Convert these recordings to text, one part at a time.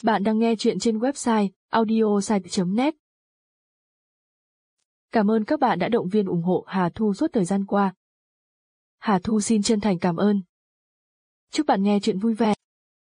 Bạn đang nghe chuyện trên website audiosite.net. Cảm ơn các bạn đã động viên ủng hộ Hà Thu suốt thời gian qua. Hà Thu xin chân thành cảm ơn. Chúc bạn nghe chuyện vui vẻ.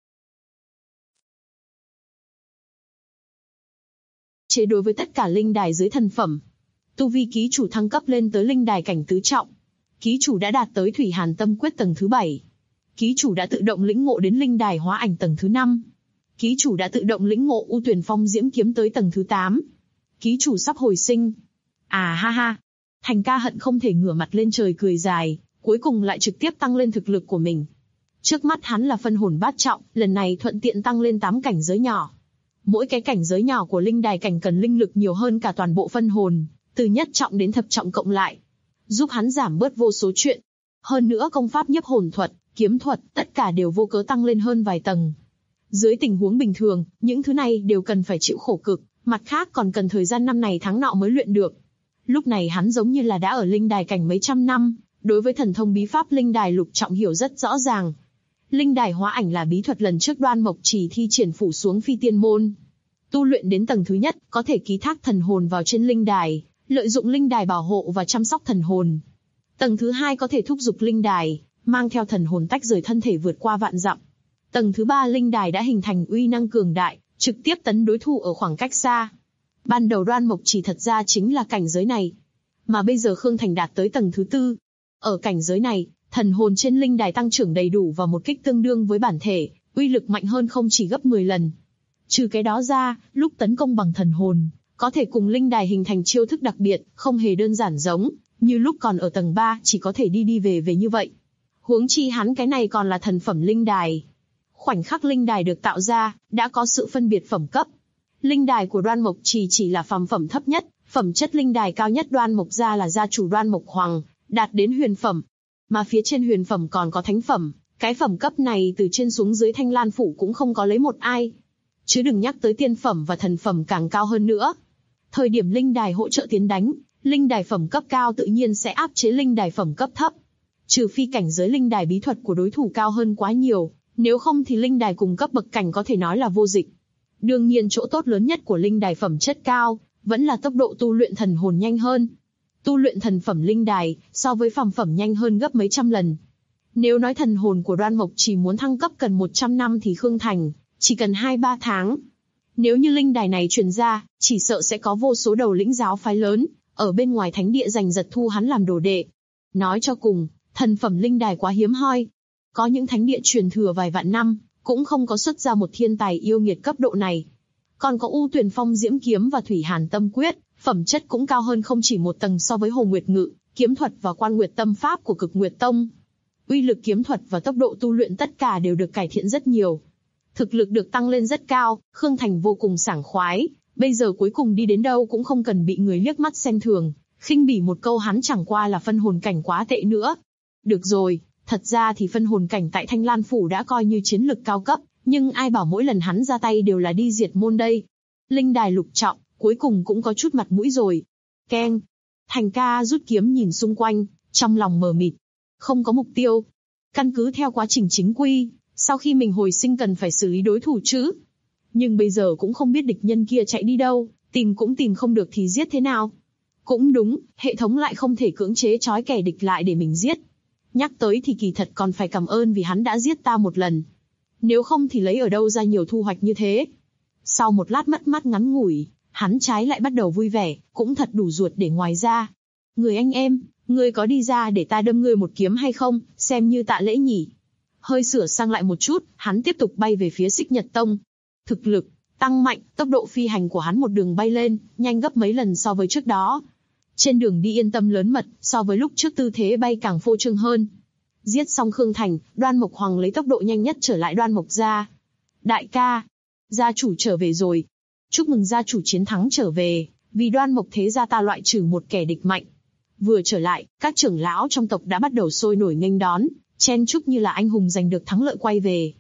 Chế đối với tất cả linh đài dưới thần phẩm. Tu vi ký chủ thăng cấp lên tới linh đài cảnh tứ trọng. Ký chủ đã đạt tới Thủy Hàn Tâm Quyết tầng thứ 7. Ký chủ đã tự động lĩnh ngộ đến linh đài hóa ảnh tầng thứ 5. Ký chủ đã tự động lĩnh ngộ U Tuyển Phong Diễm Kiếm tới tầng thứ 8. Ký chủ sắp hồi sinh. À ha ha. Thành ca hận không thể ngửa mặt lên trời cười dài, cuối cùng lại trực tiếp tăng lên thực lực của mình. Trước mắt hắn là phân hồn bát trọng, lần này thuận tiện tăng lên 8 cảnh giới nhỏ. Mỗi cái cảnh giới nhỏ của linh đài cảnh cần linh lực nhiều hơn cả toàn bộ phân hồn, từ nhất trọng đến thập trọng cộng lại, giúp hắn giảm bớt vô số chuyện. Hơn nữa công pháp nhiếp hồn thuật, kiếm thuật, tất cả đều vô cớ tăng lên hơn vài tầng. Dưới tình huống bình thường, những thứ này đều cần phải chịu khổ cực, mặt khác còn cần thời gian năm này tháng nọ mới luyện được. Lúc này hắn giống như là đã ở linh đài cảnh mấy trăm năm, đối với thần thông bí pháp linh đài lục trọng hiểu rất rõ ràng. Linh đài hóa ảnh là bí thuật lần trước Đoan Mộc Trì thi triển phủ xuống phi tiên môn. Tu luyện đến tầng thứ nhất, có thể ký thác thần hồn vào trên linh đài, lợi dụng linh đài bảo hộ và chăm sóc thần hồn. Tầng thứ hai có thể thúc giục linh đài, mang theo thần hồn tách rời thân thể vượt qua vạn dặm. Tầng thứ ba linh đài đã hình thành uy năng cường đại, trực tiếp tấn đối thủ ở khoảng cách xa. Ban đầu Đoan Mộc Trì thật ra chính là cảnh giới này, mà bây giờ Khương Thành đạt tới tầng thứ tư. Ở cảnh giới này, thần hồn trên linh đài tăng trưởng đầy đủ và một kích tương đương với bản thể, uy lực mạnh hơn không chỉ gấp 10 lần. Trừ cái đó ra, lúc tấn công bằng thần hồn, có thể cùng linh đài hình thành chiêu thức đặc biệt, không hề đơn giản giống như lúc còn ở tầng 3 chỉ có thể đi đi về về như vậy. Huống chi hắn cái này còn là thần phẩm linh đài. Khoảnh khắc linh đài được tạo ra, đã có sự phân biệt phẩm cấp. Linh đài của Đoan Mộc Trì chỉ là phàm phẩm thấp nhất, phẩm chất linh đài cao nhất Đoan Mộc gia là gia chủ Đoan Mộc Hoàng, đạt đến huyền phẩm. Mà phía trên huyền phẩm còn có thánh phẩm, cái phẩm cấp này từ trên xuống dưới Thanh Lan phủ cũng không có lấy một ai. Chứ đừng nhắc tới tiên phẩm và thần phẩm càng cao hơn nữa. Thời điểm linh đài hỗ trợ tiến đánh, linh đài phẩm cấp cao tự nhiên sẽ áp chế linh đài phẩm cấp thấp. Trừ phi cảnh giới linh đài bí thuật của đối thủ cao hơn quá nhiều, nếu không thì linh đài cùng cấp bậc cảnh có thể nói là vô dịch. Đương nhiên chỗ tốt lớn nhất của linh đài phẩm chất cao, vẫn là tốc độ tu luyện thần hồn nhanh hơn. Tu luyện thần phẩm linh đài, so với phàm phẩm nhanh hơn gấp mấy trăm lần. Nếu nói thần hồn của Đoan Mộc Trì muốn thăng cấp cần 100 năm thì Khương Thành chỉ cần 2-3 tháng. Nếu như linh đài này truyền ra, chỉ sợ sẽ có vô số đầu lĩnh giáo phái lớn, ở bên ngoài thánh địa giành giật thu hắn làm đồ đệ. Nói cho cùng, thần phẩm linh đài quá hiếm hoi. Có những thánh địa truyền thừa vài vạn năm, cũng không có xuất ra một thiên tài yêu nghiệt cấp độ này. Còn có U Tuyển Phong Diễm Kiếm và Thủy Hàn Tâm Quyết, phẩm chất cũng cao hơn không chỉ một tầng so với Hồ Nguyệt Ngự, kiếm thuật và Quan Nguyệt Tâm Pháp của Cực Nguyệt Tông. Uy lực kiếm thuật và tốc độ tu luyện tất cả đều được cải thiện rất nhiều. Thực lực được tăng lên rất cao, Khương Thành vô cùng sảng khoái, bây giờ cuối cùng đi đến đâu cũng không cần bị người liếc mắt xem thường, khinh bỉ một câu hắn chẳng qua là phân hồn cảnh quá tệ nữa. Được rồi, thật ra thì phân hồn cảnh tại Thanh Lan Phủ đã coi như chiến lực cao cấp, nhưng ai bảo mỗi lần hắn ra tay đều là đi diệt môn đây. Linh đài lục trọng, cuối cùng cũng có chút mặt mũi rồi. Keng. Thành ca rút kiếm nhìn xung quanh, trong lòng mờ mịt. Không có mục tiêu. Căn cứ theo quá trình chính quy, sau khi mình hồi sinh cần phải xử lý đối thủ chứ. Nhưng bây giờ cũng không biết địch nhân kia chạy đi đâu, tìm cũng tìm không được thì giết thế nào. Cũng đúng, hệ thống lại không thể cưỡng chế trói kẻ địch lại để mình giết. Nhắc tới thì kỳ thật còn phải cảm ơn vì hắn đã giết ta một lần. Nếu không thì lấy ở đâu ra nhiều thu hoạch như thế. Sau một lát mất mát ngắn ngủi, hắn trái lại bắt đầu vui vẻ, cũng thật đủ ruột để ngoài ra. Người anh em, ngươi có đi ra để ta đâm ngươi một kiếm hay không, xem như tạ lễ nhỉ. Hơi sửa sang lại một chút, hắn tiếp tục bay về phía Xích Nhật Tông. Thực lực tăng mạnh, tốc độ phi hành của hắn một đường bay lên, nhanh gấp mấy lần so với trước đó. Trên đường đi yên tâm lớn mật, so với lúc trước tư thế bay càng phô trương hơn. Giết xong Khương Thành, Đoan Mộc Hoàng lấy tốc độ nhanh nhất trở lại Đoan Mộc gia. Đại ca, gia chủ trở về rồi. Chúc mừng gia chủ chiến thắng trở về, vì Đoan Mộc thế gia ta loại trừ một kẻ địch mạnh. Vừa trở lại, các trưởng lão trong tộc đã bắt đầu sôi nổi nghênh đón, chen chúc như là anh hùng giành được thắng lợi quay về.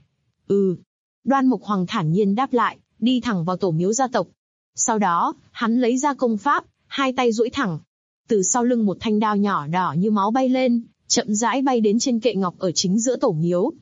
Đoan Mộc Hoàng thản nhiên đáp lại, đi thẳng vào tổ miếu gia tộc. Sau đó, hắn lấy ra công pháp, hai tay duỗi thẳng. Từ sau lưng một thanh đao nhỏ đỏ như máu bay lên, chậm rãi bay đến trên kệ ngọc ở chính giữa tổ miếu.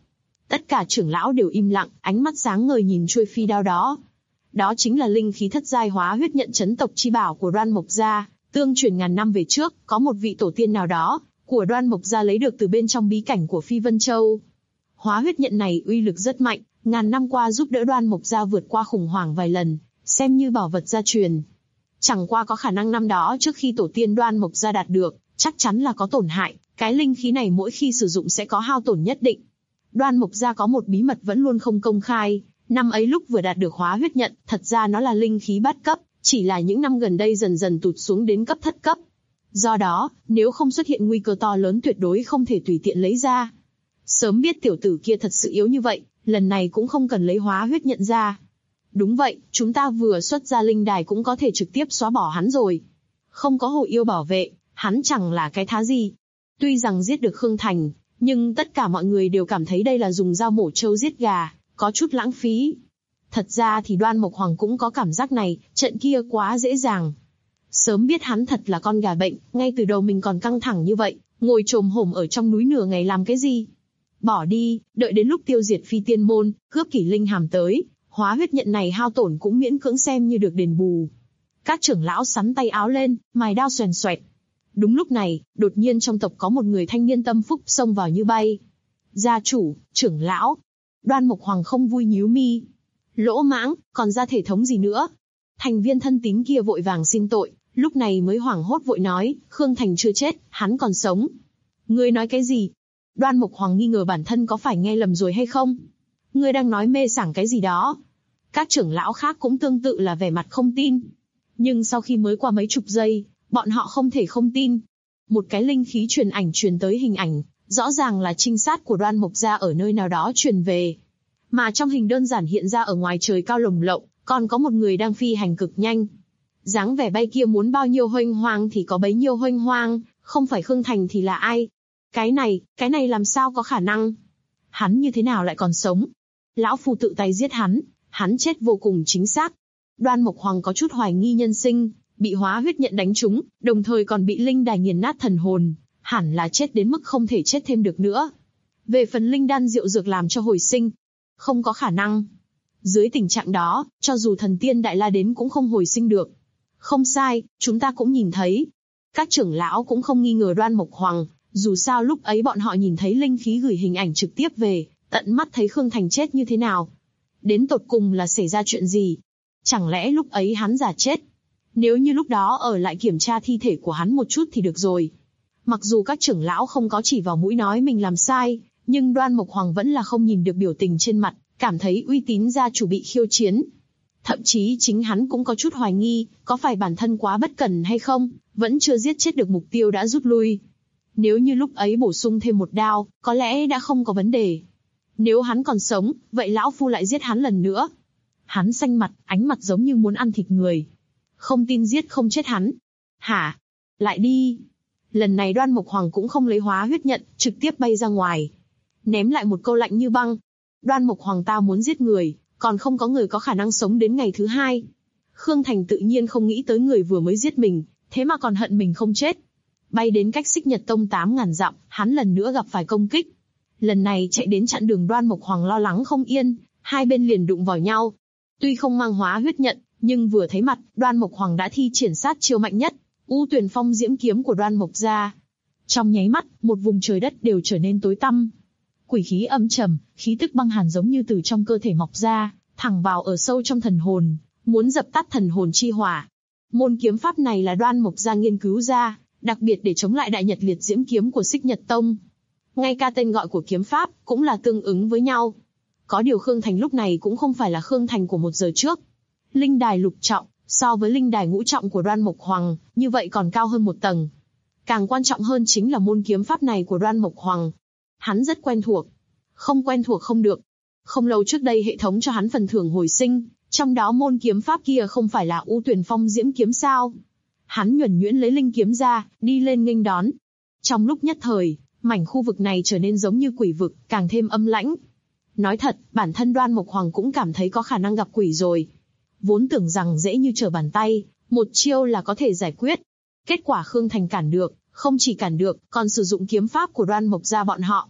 Tất cả trưởng lão đều im lặng, ánh mắt sáng ngời nhìn chuôi phi đao đó. Đó chính là linh khí thất giai hóa huyết nhận chấn tộc chi bảo của Đoan Mộc gia, tương truyền ngàn năm về trước, có một vị tổ tiên nào đó của Đoan Mộc gia lấy được từ bên trong bí cảnh của Phi Vân Châu. Hóa huyết nhận này uy lực rất mạnh, ngàn năm qua giúp đỡ Đoan Mộc gia vượt qua khủng hoảng vài lần, xem như bảo vật gia truyền. Chẳng qua có khả năng năm đó trước khi tổ tiên Đoan Mộc gia đạt được, chắc chắn là có tổn hại, cái linh khí này mỗi khi sử dụng sẽ có hao tổn nhất định. Đoan Mộc gia có một bí mật vẫn luôn không công khai, năm ấy lúc vừa đạt được hóa huyết nhận, thật ra nó là linh khí bát cấp, chỉ là những năm gần đây dần dần tụt xuống đến cấp thất cấp. Do đó, nếu không xuất hiện nguy cơ to lớn tuyệt đối không thể tùy tiện lấy ra. Sớm biết tiểu tử kia thật sự yếu như vậy, lần này cũng không cần lấy hóa huyết nhận ra. Đúng vậy, chúng ta vừa xuất ra linh đài cũng có thể trực tiếp xóa bỏ hắn rồi. Không có hồ yêu bảo vệ, hắn chẳng là cái thá gì. Tuy rằng giết được Khương Thành, nhưng tất cả mọi người đều cảm thấy đây là dùng dao mổ trâu giết gà, có chút lãng phí. Thật ra thì Đoan Mộc Hoàng cũng có cảm giác này, trận kia quá dễ dàng. Sớm biết hắn thật là con gà bệnh, ngay từ đầu mình còn căng thẳng như vậy, ngồi chồm hổm ở trong núi nửa ngày làm cái gì? Bỏ đi, đợi đến lúc tiêu diệt Phi Tiên môn, cướp kỷ linh hàm tới, hóa huyết nhận này hao tổn cũng miễn cưỡng xem như được đền bù. Các trưởng lão sắn tay áo lên, mài đao xoèn xoẹt. Đúng lúc này, đột nhiên trong tộc có một người thanh niên tâm phúc xông vào như bay. Gia chủ, trưởng lão. Đoan Mộc Hoàng không vui nhíu mi. Lỗ mãng, còn ra thể thống gì nữa? Thành viên thân tín kia vội vàng xin tội, lúc này mới hoảng hốt vội nói, Khương Thành chưa chết, hắn còn sống. Ngươi nói cái gì? Đoan Mộc Hoàng nghi ngờ bản thân có phải nghe lầm rồi hay không? Ngươi đang nói mê sảng cái gì đó? Các trưởng lão khác cũng tương tự là vẻ mặt không tin. Nhưng sau khi mới qua mấy chục giây, bọn họ không thể không tin. Một cái linh khí truyền ảnh truyền tới hình ảnh, rõ ràng là trinh sát của Đoan Mộc gia ở nơi nào đó truyền về. Mà trong hình đơn giản hiện ra ở ngoài trời cao lồng lộng, còn có một người đang phi hành cực nhanh. Dáng vẻ bay kia muốn bao nhiêu huênh hoang thì có bấy nhiêu huênh hoang, không phải Khương Thành thì là ai? Cái này làm sao có khả năng? Hắn như thế nào lại còn sống? Lão phu tự tay giết hắn chết vô cùng chính xác. Đoan Mộc Hoàng có chút hoài nghi nhân sinh, bị hóa huyết nhận đánh trúng, đồng thời còn bị linh đài nghiền nát thần hồn, hẳn là chết đến mức không thể chết thêm được nữa. Về phần linh đan diệu dược làm cho hồi sinh, không có khả năng. Dưới tình trạng đó, cho dù thần tiên đại la đến cũng không hồi sinh được. Không sai, chúng ta cũng nhìn thấy. Các trưởng lão cũng không nghi ngờ Đoan Mộc Hoàng, dù sao lúc ấy bọn họ nhìn thấy linh khí gửi hình ảnh trực tiếp về, tận mắt thấy Khương Thành chết như thế nào. Đến tột cùng là xảy ra chuyện gì? Chẳng lẽ lúc ấy hắn giả chết? Nếu như lúc đó ở lại kiểm tra thi thể của hắn một chút thì được rồi. Mặc dù các trưởng lão không có chỉ vào mũi nói mình làm sai, nhưng Đoan Mộc Hoàng vẫn là không nhìn được biểu tình trên mặt, cảm thấy uy tín gia chủ bị khiêu chiến. Thậm chí chính hắn cũng có chút hoài nghi, có phải bản thân quá bất cẩn hay không, vẫn chưa giết chết được mục tiêu đã rút lui. Nếu như lúc ấy bổ sung thêm một đao, có lẽ đã không có vấn đề. Nếu hắn còn sống, vậy lão phu lại giết hắn lần nữa. Hắn xanh mặt, ánh mặt giống như muốn ăn thịt người. Không tin giết không chết hắn. Hả? Lại đi. Lần này Đoan Mộc Hoàng cũng không lấy hóa huyết nhận, trực tiếp bay ra ngoài. Ném lại một câu lạnh như băng. Đoan Mộc Hoàng ta muốn giết người, còn không có người có khả năng sống đến ngày thứ hai. Khương Thành tự nhiên không nghĩ tới người vừa mới giết mình, thế mà còn hận mình không chết. Bay đến cách Xích Nhật Tông 8.000 dặm, hắn lần nữa gặp phải công kích. Lần này chạy đến chặn đường Đoan Mộc Hoàng lo lắng không yên, hai bên liền đụng vào nhau. Tuy không mang hóa huyết nhận, nhưng vừa thấy mặt, Đoan Mộc Hoàng đã thi triển sát chiêu mạnh nhất, U Tuyền Phong diễm kiếm của Đoan Mộc gia. Trong nháy mắt, một vùng trời đất đều trở nên tối tăm. Quỷ khí âm trầm, khí tức băng hàn giống như từ trong cơ thể mọc ra, thẳng vào ở sâu trong thần hồn, muốn dập tắt thần hồn chi hỏa. Môn kiếm pháp này là Đoan Mộc gia nghiên cứu ra, đặc biệt để chống lại đại nhật liệt diễm kiếm của Xích Nhật Tông. Ngay cả tên gọi của kiếm pháp cũng là tương ứng với nhau. Có điều Khương Thành lúc này cũng không phải là Khương Thành của một giờ trước. Linh đài lục trọng, so với linh đài ngũ trọng của Đoan Mộc Hoàng, như vậy còn cao hơn một tầng. Càng quan trọng hơn chính là môn kiếm pháp này của Đoan Mộc Hoàng. Hắn rất quen thuộc. Không quen thuộc không được. Không lâu trước đây hệ thống cho hắn phần thưởng hồi sinh, trong đó môn kiếm pháp kia không phải là U Tuyền Phong diễm kiếm sao. Hắn nhuần nhuyễn lấy linh kiếm ra, đi lên nghênh đón. Trong lúc nhất thời, mảnh khu vực này trở nên giống như quỷ vực, càng thêm âm lãnh. Nói thật, bản thân Đoan Mộc Hoàng cũng cảm thấy có khả năng gặp quỷ rồi. Vốn tưởng rằng dễ như trở bàn tay, một chiêu là có thể giải quyết. Kết quả Khương Thành cản được, không chỉ cản được, còn sử dụng kiếm pháp của Đoan Mộc gia bọn họ.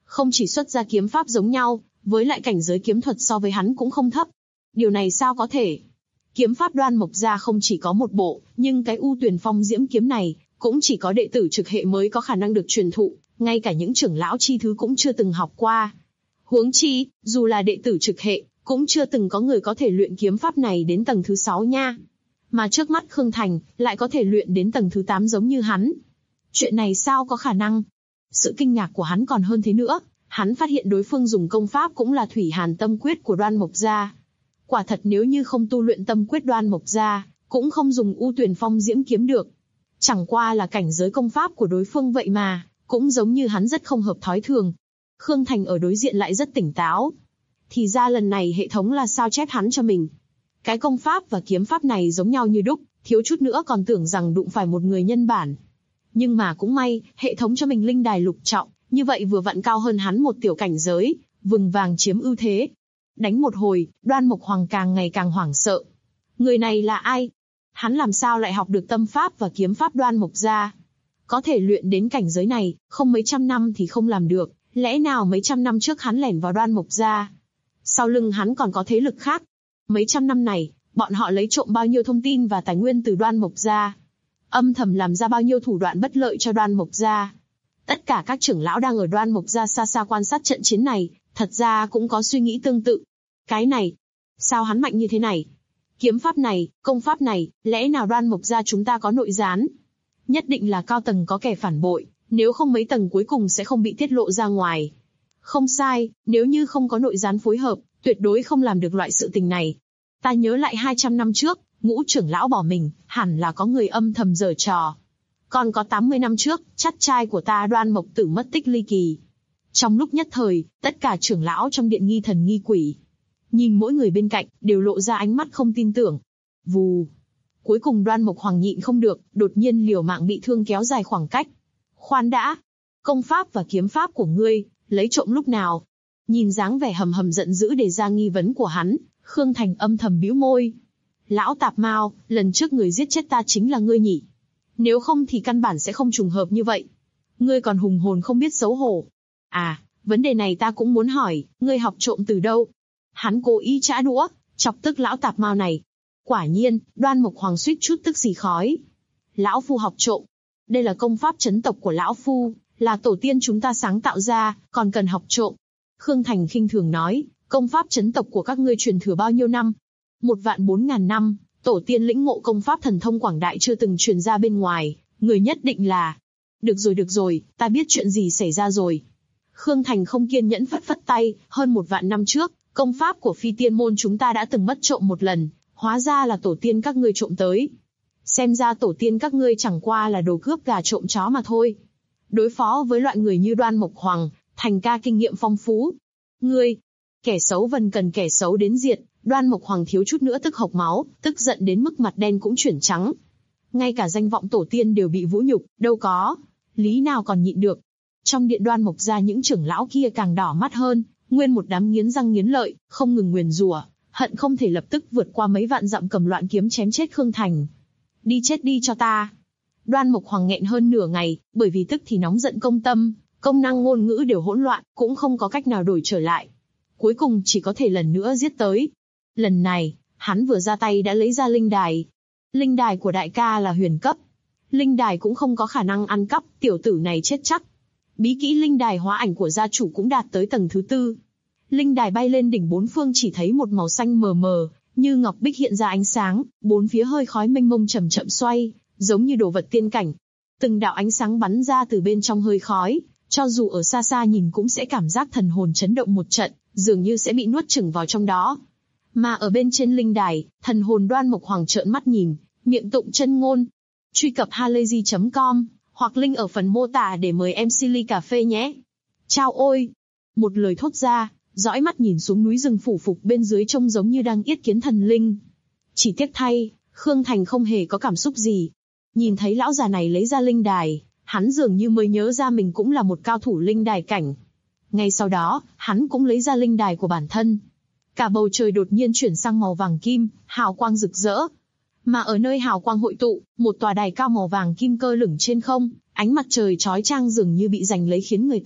Không chỉ xuất ra kiếm pháp giống nhau, với lại cảnh giới kiếm thuật so với hắn cũng không thấp. Điều này sao có thể? Kiếm pháp Đoan Mộc gia không chỉ có một bộ, nhưng cái U Tuyền Phong Diễm kiếm này, cũng chỉ có đệ tử trực hệ mới có khả năng được truyền thụ, ngay cả những trưởng lão chi thứ cũng chưa từng học qua. Huống chi, dù là đệ tử trực hệ, cũng chưa từng có người có thể luyện kiếm pháp này đến tầng thứ 6 nha. Mà trước mắt Khương Thành, lại có thể luyện đến tầng thứ 8 giống như hắn. Chuyện này sao có khả năng? Sự kinh ngạc của hắn còn hơn thế nữa, hắn phát hiện đối phương dùng công pháp cũng là Thủy Hàn Tâm Quyết của Đoan Mộc gia. Quả thật nếu như không tu luyện tâm quyết Đoan Mộc gia, cũng không dùng U Tuyền Phong Diễm kiếm được. Chẳng qua là cảnh giới công pháp của đối phương vậy mà, cũng giống như hắn rất không hợp thói thường. Khương Thành ở đối diện lại rất tỉnh táo. Thì ra lần này hệ thống là sao chép hắn cho mình. Cái công pháp và kiếm pháp này giống nhau như đúc, thiếu chút nữa còn tưởng rằng đụng phải một người nhân bản. Nhưng mà cũng may, hệ thống cho mình linh đài lục trọng, như vậy vừa vặn cao hơn hắn một tiểu cảnh giới, vừng vàng chiếm ưu thế. Đánh một hồi, Đoan Mộc Hoàng càng ngày càng hoảng sợ. Người này là ai? Hắn làm sao lại học được tâm pháp và kiếm pháp Đoan Mộc gia? Có thể luyện đến cảnh giới này, không mấy trăm năm thì không làm được, lẽ nào mấy trăm năm trước hắn lẻn vào Đoan Mộc gia? Sau lưng hắn còn có thế lực khác. Mấy trăm năm này, bọn họ lấy trộm bao nhiêu thông tin và tài nguyên từ Đoan Mộc gia? Âm thầm làm ra bao nhiêu thủ đoạn bất lợi cho Đoan Mộc gia? Tất cả các trưởng lão đang ở Đoan Mộc gia xa xa quan sát trận chiến này, thật ra cũng có suy nghĩ tương tự. Cái này, sao hắn mạnh như thế này? Kiếm pháp này, công pháp này, lẽ nào Đoan Mộc gia chúng ta có nội gián? Nhất định là cao tầng có kẻ phản bội, nếu không mấy tầng cuối cùng sẽ không bị tiết lộ ra ngoài. Không sai, nếu như không có nội gián phối hợp, tuyệt đối không làm được loại sự tình này. Ta nhớ lại 200 năm trước, Ngũ trưởng lão bỏ mình, hẳn là có người âm thầm giở trò. Còn có 80 năm trước, chắt trai của ta Đoan Mộc Tử mất tích ly kỳ. Trong lúc nhất thời, tất cả trưởng lão trong điện nghi thần nghi quỷ. Nhìn mỗi người bên cạnh, đều lộ ra ánh mắt không tin tưởng. Vù. Cuối cùng Đoan Mộc Hoàng nhịn không được, đột nhiên liều mạng bị thương kéo dài khoảng cách. Khoan đã. Công pháp và kiếm pháp của ngươi, lấy trộm lúc nào? Nhìn dáng vẻ hầm hầm giận dữ đề ra nghi vấn của hắn, Khương Thành âm thầm bĩu môi. Lão tạp mao, lần trước người giết chết ta chính là ngươi nhỉ? Nếu không thì căn bản sẽ không trùng hợp như vậy. Ngươi còn hùng hồn không biết xấu hổ. À, vấn đề này ta cũng muốn hỏi, ngươi học trộm từ đâu? Hắn cố ý trã đũa, chọc tức lão tạp mao này. Quả nhiên, Đoan Mộc Hoàng suýt chút tức xì khói. Lão phu học trộm. Đây là công pháp chấn tộc của lão phu, là tổ tiên chúng ta sáng tạo ra, còn cần học trộm. Khương Thành khinh thường nói, công pháp chấn tộc của các ngươi truyền thừa bao nhiêu năm? 1.400.000 năm, tổ tiên lĩnh ngộ công pháp thần thông quảng đại chưa từng truyền ra bên ngoài, người nhất định là... Được rồi, ta biết chuyện gì xảy ra rồi. Khương Thành không kiên nhẫn phất phất tay, hơn 1 vạn năm trước, công pháp của phi tiên môn chúng ta đã từng mất trộm một lần, hóa ra là tổ tiên các ngươi trộm tới. Xem ra tổ tiên các ngươi chẳng qua là đồ cướp gà trộm chó mà thôi. Đối phó với loại người như Đoan Mộc Hoàng, Thành ca kinh nghiệm phong phú. Ngươi, kẻ xấu vần cần kẻ xấu đến diệt. Đoan Mộc Hoàng thiếu chút nữa tức hộc máu, tức giận đến mức mặt đen cũng chuyển trắng. Ngay cả danh vọng tổ tiên đều bị vũ nhục, đâu có, lý nào còn nhịn được. Trong điện Đoan Mộc gia những trưởng lão kia càng đỏ mắt hơn, nguyên một đám nghiến răng nghiến lợi, không ngừng nguyền rủa, hận không thể lập tức vượt qua mấy vạn dặm cầm loạn kiếm chém chết Khương Thành. Đi chết đi cho ta. Đoan Mộc Hoàng nghẹn hơn nửa ngày, bởi vì tức thì nóng giận công tâm, công năng ngôn ngữ đều hỗn loạn, cũng không có cách nào đổi trở lại. Cuối cùng chỉ có thể lần nữa giết tới. Lần này, hắn vừa ra tay đã lấy ra linh đài. Linh đài của đại ca là huyền cấp. Linh đài cũng không có khả năng ăn cắp, tiểu tử này chết chắc. Bí kỹ linh đài hóa ảnh của gia chủ cũng đạt tới tầng thứ 4. Linh đài bay lên đỉnh bốn phương chỉ thấy một màu xanh mờ mờ, như ngọc bích hiện ra ánh sáng, bốn phía hơi khói mênh mông chậm chậm xoay, giống như đồ vật tiên cảnh. Từng đạo ánh sáng bắn ra từ bên trong hơi khói, cho dù ở xa xa nhìn cũng sẽ cảm giác thần hồn chấn động một trận, dường như sẽ bị nuốt chửng vào trong đó. Mà ở bên trên linh đài, thần hồn Đoan Mộc Hoàng trợn mắt nhìn, miệng tụng chân ngôn. Truy cập halayzi.com, hoặc link ở phần mô tả để mời em Silly cà phê nhé. Chao ôi! Một lời thốt ra, dõi mắt nhìn xuống núi rừng phủ phục bên dưới trông giống như đang yết kiến thần linh. Chỉ tiếc thay, Khương Thành không hề có cảm xúc gì. Nhìn thấy lão già này lấy ra linh đài, hắn dường như mới nhớ ra mình cũng là một cao thủ linh đài cảnh. Ngay sau đó, hắn cũng lấy ra linh đài của bản thân. Cả bầu trời đột nhiên chuyển sang màu vàng kim, hào quang rực rỡ. Mà ở nơi hào quang hội tụ, một tòa đài cao màu vàng kim cơ lửng trên không, ánh mặt trời chói chang dường như bị giành lấy khiến người ta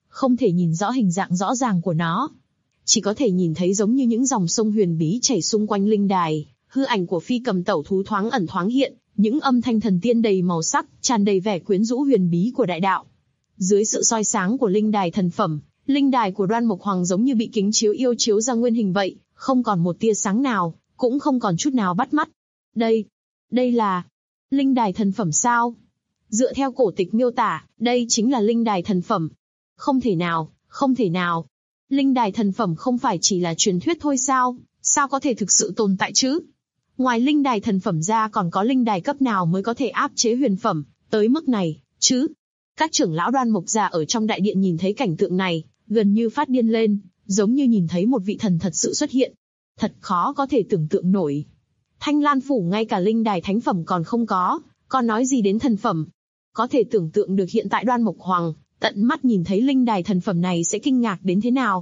không thể nhìn rõ hình dạng rõ ràng của nó. Chỉ có thể nhìn thấy giống như những dòng sông huyền bí chảy xung quanh linh đài, hư ảnh của phi cầm tẩu thú thoáng ẩn thoáng hiện, những âm thanh thần tiên đầy màu sắc, tràn đầy vẻ quyến rũ huyền bí của đại đạo. Dưới sự soi sáng của linh đài thần phẩm, linh đài của Đoan Mộc Hoàng giống như bị kính chiếu yêu chiếu ra nguyên hình vậy, không còn một tia sáng nào, cũng không còn chút nào bắt mắt. Đây là linh đài thần phẩm sao? Dựa theo cổ tịch miêu tả, đây chính là linh đài thần phẩm. Không thể nào. Linh đài thần phẩm không phải chỉ là truyền thuyết thôi sao? Sao có thể thực sự tồn tại chứ? Ngoài linh đài thần phẩm ra còn có linh đài cấp nào mới có thể áp chế huyền phẩm, tới mức này, chứ? Các trưởng lão Đoan Mộc gia ở trong đại điện nhìn thấy cảnh tượng này, gần như phát điên lên, giống như nhìn thấy một vị thần thật sự xuất hiện. Thật khó có thể tưởng tượng nổi. Thanh Lan Phủ ngay cả linh đài thánh phẩm còn không có, còn nói gì đến thần phẩm. Có thể tưởng tượng được hiện tại Đoan Mộc Hoàng, tận mắt nhìn thấy linh đài thần phẩm này sẽ kinh ngạc đến thế nào.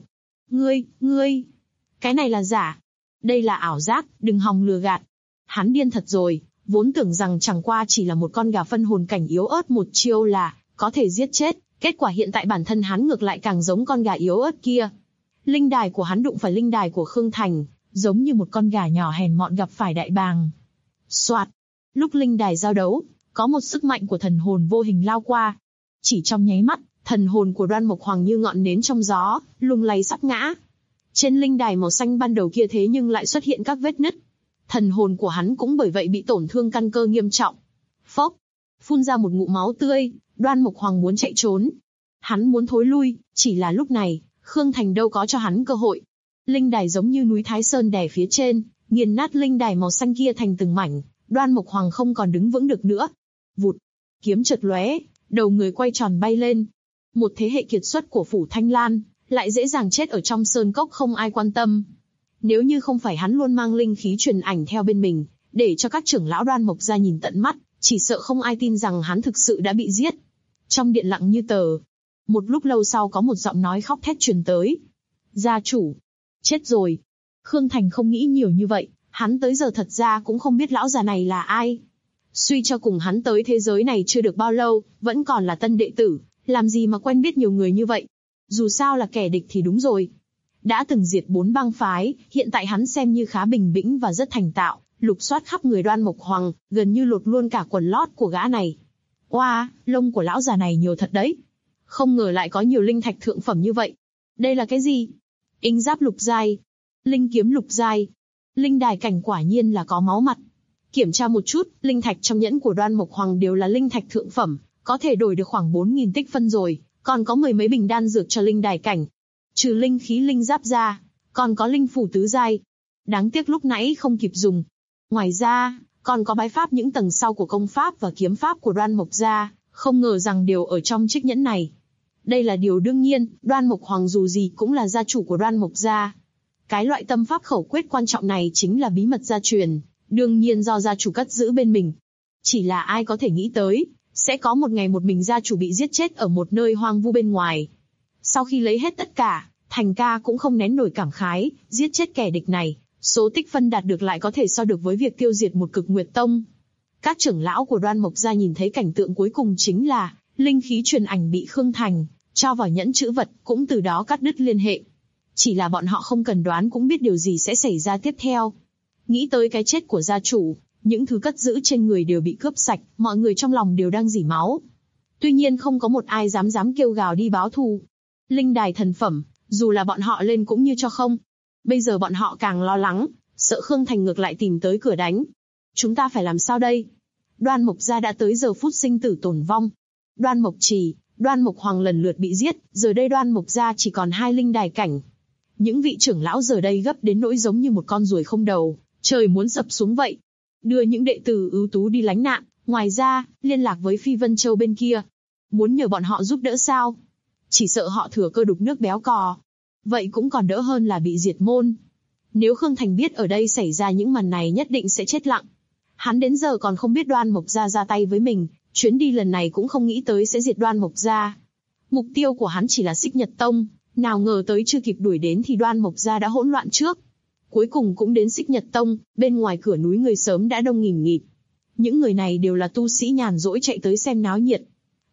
Ngươi, cái này là giả. Đây là ảo giác, đừng hòng lừa gạt. Hắn điên thật rồi, vốn tưởng rằng chẳng qua chỉ là một con gà phân hồn cảnh yếu ớt một chiêu là có thể giết chết, kết quả hiện tại bản thân hắn ngược lại càng giống con gà yếu ớt kia. Linh đài của hắn đụng phải linh đài của Khương Thành, giống như một con gà nhỏ hèn mọn gặp phải đại bàng. Soạt, lúc linh đài giao đấu, có một sức mạnh của thần hồn vô hình lao qua. Chỉ trong nháy mắt, thần hồn của Đoan Mộc Hoàng như ngọn nến trong gió, lung lay sắp ngã. Trên linh đài màu xanh ban đầu kia thế nhưng lại xuất hiện các vết nứt. Thần hồn của hắn cũng bởi vậy bị tổn thương căn cơ nghiêm trọng. Phốc, phun ra một ngụm máu tươi, Đoan Mộc Hoàng muốn chạy trốn. Hắn muốn thối lui, chỉ là lúc này, Khương Thành đâu có cho hắn cơ hội. Linh đài giống như núi Thái Sơn đè phía trên, nghiền nát linh đài màu xanh kia thành từng mảnh, Đoan Mộc Hoàng không còn đứng vững được nữa. Vụt, kiếm chợt lóe, đầu người quay tròn bay lên. Một thế hệ kiệt xuất của phủ Thanh Lan, lại dễ dàng chết ở trong sơn cốc không ai quan tâm. Nếu như không phải hắn luôn mang linh khí truyền ảnh theo bên mình, để cho các trưởng lão Đoan Mộc gia nhìn tận mắt, chỉ sợ không ai tin rằng hắn thực sự đã bị giết. Trong điện lặng như tờ. Một lúc lâu sau có một giọng nói khóc thét truyền tới. Gia chủ, chết rồi. Khương Thành không nghĩ nhiều như vậy, hắn tới giờ thật ra cũng không biết lão già này là ai. Suy cho cùng hắn tới thế giới này chưa được bao lâu, vẫn còn là tân đệ tử, làm gì mà quen biết nhiều người như vậy. Dù sao là kẻ địch thì đúng rồi. Đã từng diệt 4 bang phái, hiện tại hắn xem như khá bình bĩnh và rất thành tạo, lục soát khắp người Đoan Mộc Hoàng, gần như lột luôn cả quần lót của gã này. Oa, lông của lão già này nhiều thật đấy. Không ngờ lại có nhiều linh thạch thượng phẩm như vậy. Đây là cái gì? Inh giáp lục giai, linh kiếm lục giai, linh đài cảnh quả nhiên là có máu mặt. Kiểm tra một chút, linh thạch trong nhẫn của Đoan Mộc Hoàng đều là linh thạch thượng phẩm, có thể đổi được khoảng 4.000 tích phân rồi, còn có mười mấy bình đan dược cho linh đài cảnh. Trừ linh khí linh giáp ra, còn có linh phủ tứ giai. Đáng tiếc lúc nãy không kịp dùng. Ngoài ra, còn có bái pháp những tầng sau của công pháp và kiếm pháp của Đoan Mộc gia, không ngờ rằng đều ở trong chiếc nhẫn này. Đây là điều đương nhiên, Đoan Mộc Hoàng dù gì cũng là gia chủ của Đoan Mộc gia. Cái loại tâm pháp khẩu quyết quan trọng này chính là bí mật gia truyền, đương nhiên do gia chủ cất giữ bên mình. Chỉ là ai có thể nghĩ tới, sẽ có một ngày một mình gia chủ bị giết chết ở một nơi hoang vu bên ngoài. Sau khi lấy hết tất cả, Thành ca cũng không nén nổi cảm khái, giết chết kẻ địch này, số tích phân đạt được lại có thể so được với việc tiêu diệt một Cực Nguyệt Tông. Các trưởng lão của Đoan Mộc gia nhìn thấy cảnh tượng cuối cùng chính là linh khí truyền ảnh bị Khương Thành cho vào nhẫn chữ vật, cũng từ đó cắt đứt liên hệ. Chỉ là bọn họ không cần đoán cũng biết điều gì sẽ xảy ra tiếp theo. Nghĩ tới cái chết của gia chủ, những thứ cất giữ trên người đều bị cướp sạch, mọi người trong lòng đều đang rỉ máu. Tuy nhiên không có một ai dám kêu gào đi báo thù. Linh đài thần phẩm, dù là bọn họ lên cũng như cho không. Bây giờ bọn họ càng lo lắng, sợ Khương Thành ngược lại tìm tới cửa đánh. Chúng ta phải làm sao đây? Đoan Mộc gia đã tới giờ phút sinh tử tồn vong. Đoan Mộc Trì, Đoan Mộc Hoàng lần lượt bị giết, giờ đây Đoan Mộc gia chỉ còn 2 linh đài cảnh. Những vị trưởng lão giờ đây gấp đến nỗi giống như một con ruồi không đầu, trời muốn sập xuống vậy. Đưa những đệ tử ưu tú đi lánh nạn, ngoài ra, liên lạc với Phi Vân Châu bên kia. Muốn nhờ bọn họ giúp đỡ sao? Chỉ sợ họ thừa cơ đục nước béo cò. Vậy cũng còn đỡ hơn là bị diệt môn. Nếu Khương Thành biết ở đây xảy ra những màn này nhất định sẽ chết lặng. Hắn đến giờ còn không biết Đoan Mộc gia ra tay với mình, chuyến đi lần này cũng không nghĩ tới sẽ diệt Đoan Mộc gia. Mục tiêu của hắn chỉ là Xích Nhật Tông, nào ngờ tới chưa kịp đuổi đến thì Đoan Mộc gia đã hỗn loạn trước. Cuối cùng cũng đến Xích Nhật Tông, bên ngoài cửa núi người sớm đã đông nghìn nghịt. Những người này đều là tu sĩ nhàn rỗi chạy tới xem náo nhiệt.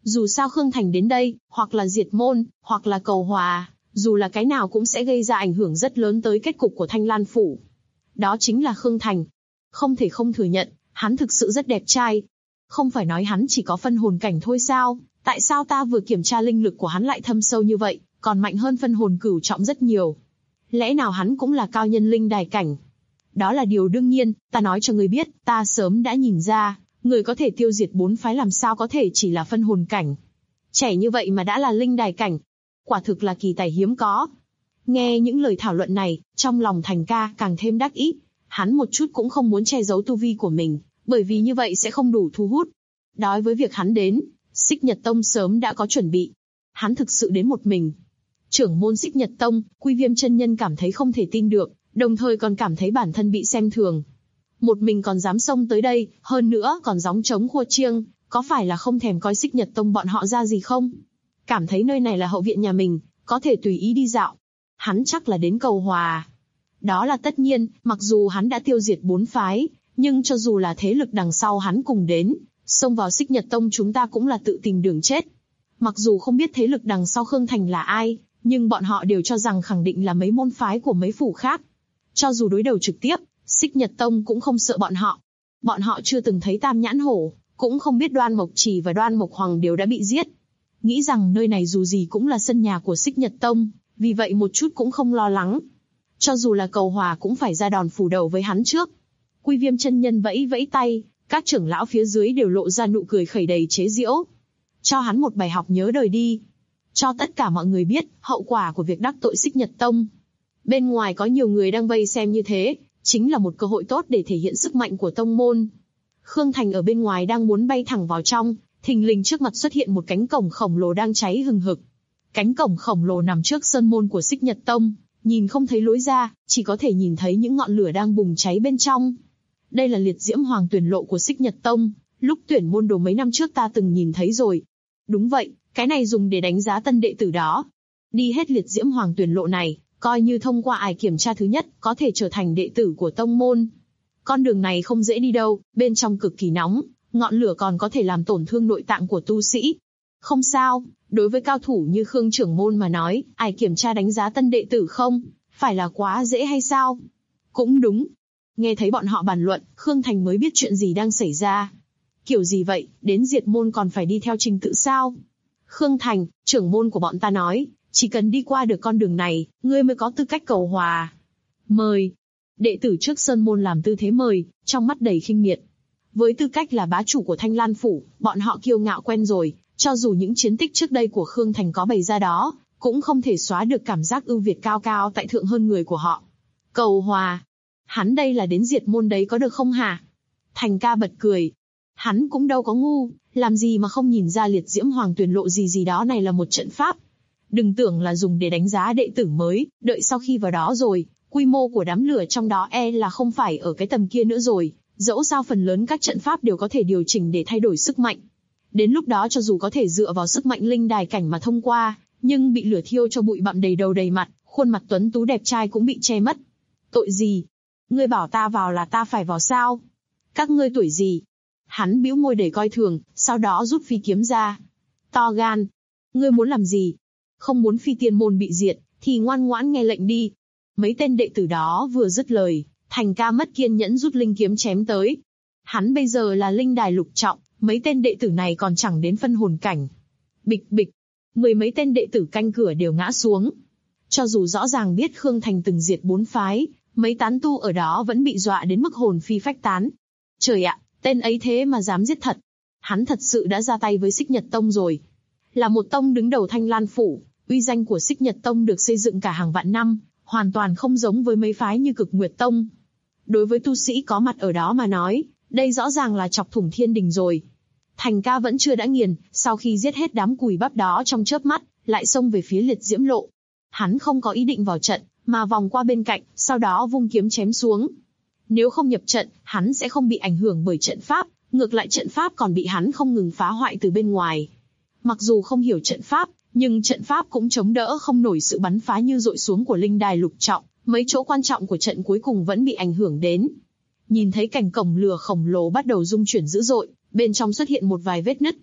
Dù sao Khương Thành đến đây, hoặc là diệt môn, hoặc là cầu hòa, dù là cái nào cũng sẽ gây ra ảnh hưởng rất lớn tới kết cục của Thanh Lan Phủ. Đó chính là Khương Thành. Không thể không thừa nhận, hắn thực sự rất đẹp trai. Không phải nói hắn chỉ có phân hồn cảnh thôi sao, tại sao ta vừa kiểm tra linh lực của hắn lại thâm sâu như vậy, còn mạnh hơn phân hồn cửu trọng rất nhiều. Lẽ nào hắn cũng là cao nhân linh đài cảnh? Đó là điều đương nhiên, ta nói cho ngươi biết, ta sớm đã nhìn ra, người có thể tiêu diệt 4 phái làm sao có thể chỉ là phân hồn cảnh. Trẻ như vậy mà đã là linh đài cảnh. Quả thực là kỳ tài hiếm có. Nghe những lời thảo luận này, trong lòng Thành ca càng thêm đắc ý. Hắn một chút cũng không muốn che giấu tu vi của mình, bởi vì như vậy sẽ không đủ thu hút. Đối với việc hắn đến, Xích Nhật Tông sớm đã có chuẩn bị. Hắn thực sự đến một mình. Trưởng môn Xích Nhật Tông, Quy Viêm chân nhân cảm thấy không thể tin được, đồng thời còn cảm thấy bản thân bị xem thường. Một mình còn dám xông tới đây, hơn nữa còn gióng trống khua chiêng, có phải là không thèm coi Xích Nhật Tông bọn họ ra gì không? Cảm thấy nơi này là hậu viện nhà mình, có thể tùy ý đi dạo. Hắn chắc là đến cầu hòa. Đó là tất nhiên, mặc dù hắn đã tiêu diệt 4 phái, nhưng cho dù là thế lực đằng sau hắn cùng đến, xông vào Xích Nhật Tông chúng ta cũng là tự tìm đường chết. Mặc dù không biết thế lực đằng sau Khương Thành là ai, nhưng bọn họ đều cho rằng khẳng định là mấy môn phái của mấy phủ khác. Cho dù đối đầu trực tiếp, Xích Nhật Tông cũng không sợ bọn họ. Bọn họ chưa từng thấy Tam Nhãn Hổ, cũng không biết Đoan Mộc Trì và Đoan Mộc Hoàng đều đã bị giết. Nghĩ rằng nơi này dù gì cũng là sân nhà của Xích Nhật Tông, vì vậy một chút cũng không lo lắng. Cho dù là cầu hòa cũng phải ra đòn phủ đầu với hắn trước. Quy Viêm chân nhân vẫy vẫy tay, các trưởng lão phía dưới đều lộ ra nụ cười khẩy đầy chế giễu. Cho hắn một bài học nhớ đời đi. Cho tất cả mọi người biết hậu quả của việc đắc tội Xích Nhật Tông. Bên ngoài có nhiều người đang vây xem như thế, chính là một cơ hội tốt để thể hiện sức mạnh của tông môn. Khương Thành ở bên ngoài đang muốn bay thẳng vào trong, thình lình trước mặt xuất hiện một cánh cổng khổng lồ đang cháy hừng hực. Cánh cổng khổng lồ nằm trước sơn môn của Xích Nhật Tông, nhìn không thấy lối ra, chỉ có thể nhìn thấy những ngọn lửa đang bùng cháy bên trong. Đây là liệt diễm hoàng tuyển lộ của Xích Nhật Tông, lúc tuyển môn đồ mấy năm trước ta từng nhìn thấy rồi. Đúng vậy, cái này dùng để đánh giá tân đệ tử đó. Đi hết liệt diễm hoàng tuyển lộ này, coi như thông qua ải kiểm tra thứ nhất, có thể trở thành đệ tử của tông môn. Con đường này không dễ đi đâu, bên trong cực kỳ nóng, ngọn lửa còn có thể làm tổn thương nội tạng của tu sĩ. Không sao, đối với cao thủ như Khương trưởng môn mà nói, ải kiểm tra đánh giá tân đệ tử không, phải là quá dễ hay sao? Cũng đúng. Nghe thấy bọn họ bàn luận, Khương Thành mới biết chuyện gì đang xảy ra. Kiểu gì vậy, đến diệt môn còn phải đi theo trình tự sao? Khương Thành, trưởng môn của bọn ta nói, chỉ cần đi qua được con đường này, ngươi mới có tư cách cầu hòa. Mời. Đệ tử trước sơn môn làm tư thế mời, trong mắt đầy khinh miệt. Với tư cách là bá chủ của Thanh Lan Phủ, bọn họ kiêu ngạo quen rồi, cho dù những chiến tích trước đây của Khương Thành có bày ra đó, cũng không thể xóa được cảm giác ưu việt cao cao tại thượng hơn người của họ. Cầu hòa. Hắn đây là đến diệt môn đấy có được không hả? Thành ca bật cười. Hắn cũng đâu có ngu, làm gì mà không nhìn ra liệt diễm hoàng tuyển lộ gì đó này là một trận pháp. Đừng tưởng là dùng để đánh giá đệ tử mới, đợi sau khi vào đó rồi, quy mô của đám lửa trong đó là không phải ở cái tầm kia nữa rồi, dẫu sao phần lớn các trận pháp đều có thể điều chỉnh để thay đổi sức mạnh. Đến lúc đó cho dù có thể dựa vào sức mạnh linh đài cảnh mà thông qua, nhưng bị lửa thiêu cho bụi bặm đầy đầu đầy mặt, khuôn mặt tuấn tú đẹp trai cũng bị che mất. Tội gì? Ngươi bảo ta vào là ta phải vào sao? Các ngươi tuổi gì? Hắn bĩu môi đầy coi thường, sau đó rút phi kiếm ra. To gan. Ngươi muốn làm gì? Không muốn phi tiên môn bị diệt, thì ngoan ngoãn nghe lệnh đi. Mấy tên đệ tử đó vừa dứt lời, Thành ca mất kiên nhẫn rút linh kiếm chém tới. Hắn bây giờ là linh đài lục trọng, mấy tên đệ tử này còn chẳng đến phân hồn cảnh. Bịch bịch, mười mấy tên đệ tử canh cửa đều ngã xuống. Cho dù rõ ràng biết Khương Thành từng diệt 4 phái, mấy tán tu ở đó vẫn bị dọa đến mức hồn phi phách tán. Trời ạ, tên ấy thế mà dám giết thật. Hắn thật sự đã ra tay với Xích Nhật Tông rồi. Là một tông đứng đầu Thanh Lan Phủ, uy danh của Xích Nhật Tông được xây dựng cả hàng vạn năm, hoàn toàn không giống với mấy phái như Cực Nguyệt Tông. Đối với tu sĩ có mặt ở đó mà nói, đây rõ ràng là chọc thủng thiên đình rồi. Thành ca vẫn chưa đã nghiền, sau khi giết hết đám cùi bắp đó trong chớp mắt, lại xông về phía liệt diễm lộ. Hắn không có ý định vào trận, mà vòng qua bên cạnh, sau đó vung kiếm chém xuống. Nếu không nhập trận, hắn sẽ không bị ảnh hưởng bởi trận pháp, ngược lại trận pháp còn bị hắn không ngừng phá hoại từ bên ngoài. Mặc dù không hiểu trận pháp, nhưng trận pháp cũng chống đỡ không nổi sự bắn phá như dội xuống của linh đài lục trọng, mấy chỗ quan trọng của trận cuối cùng vẫn bị ảnh hưởng đến. Nhìn thấy cảnh cổng lửa khổng lồ bắt đầu rung chuyển dữ dội, bên trong xuất hiện một vài vết nứt.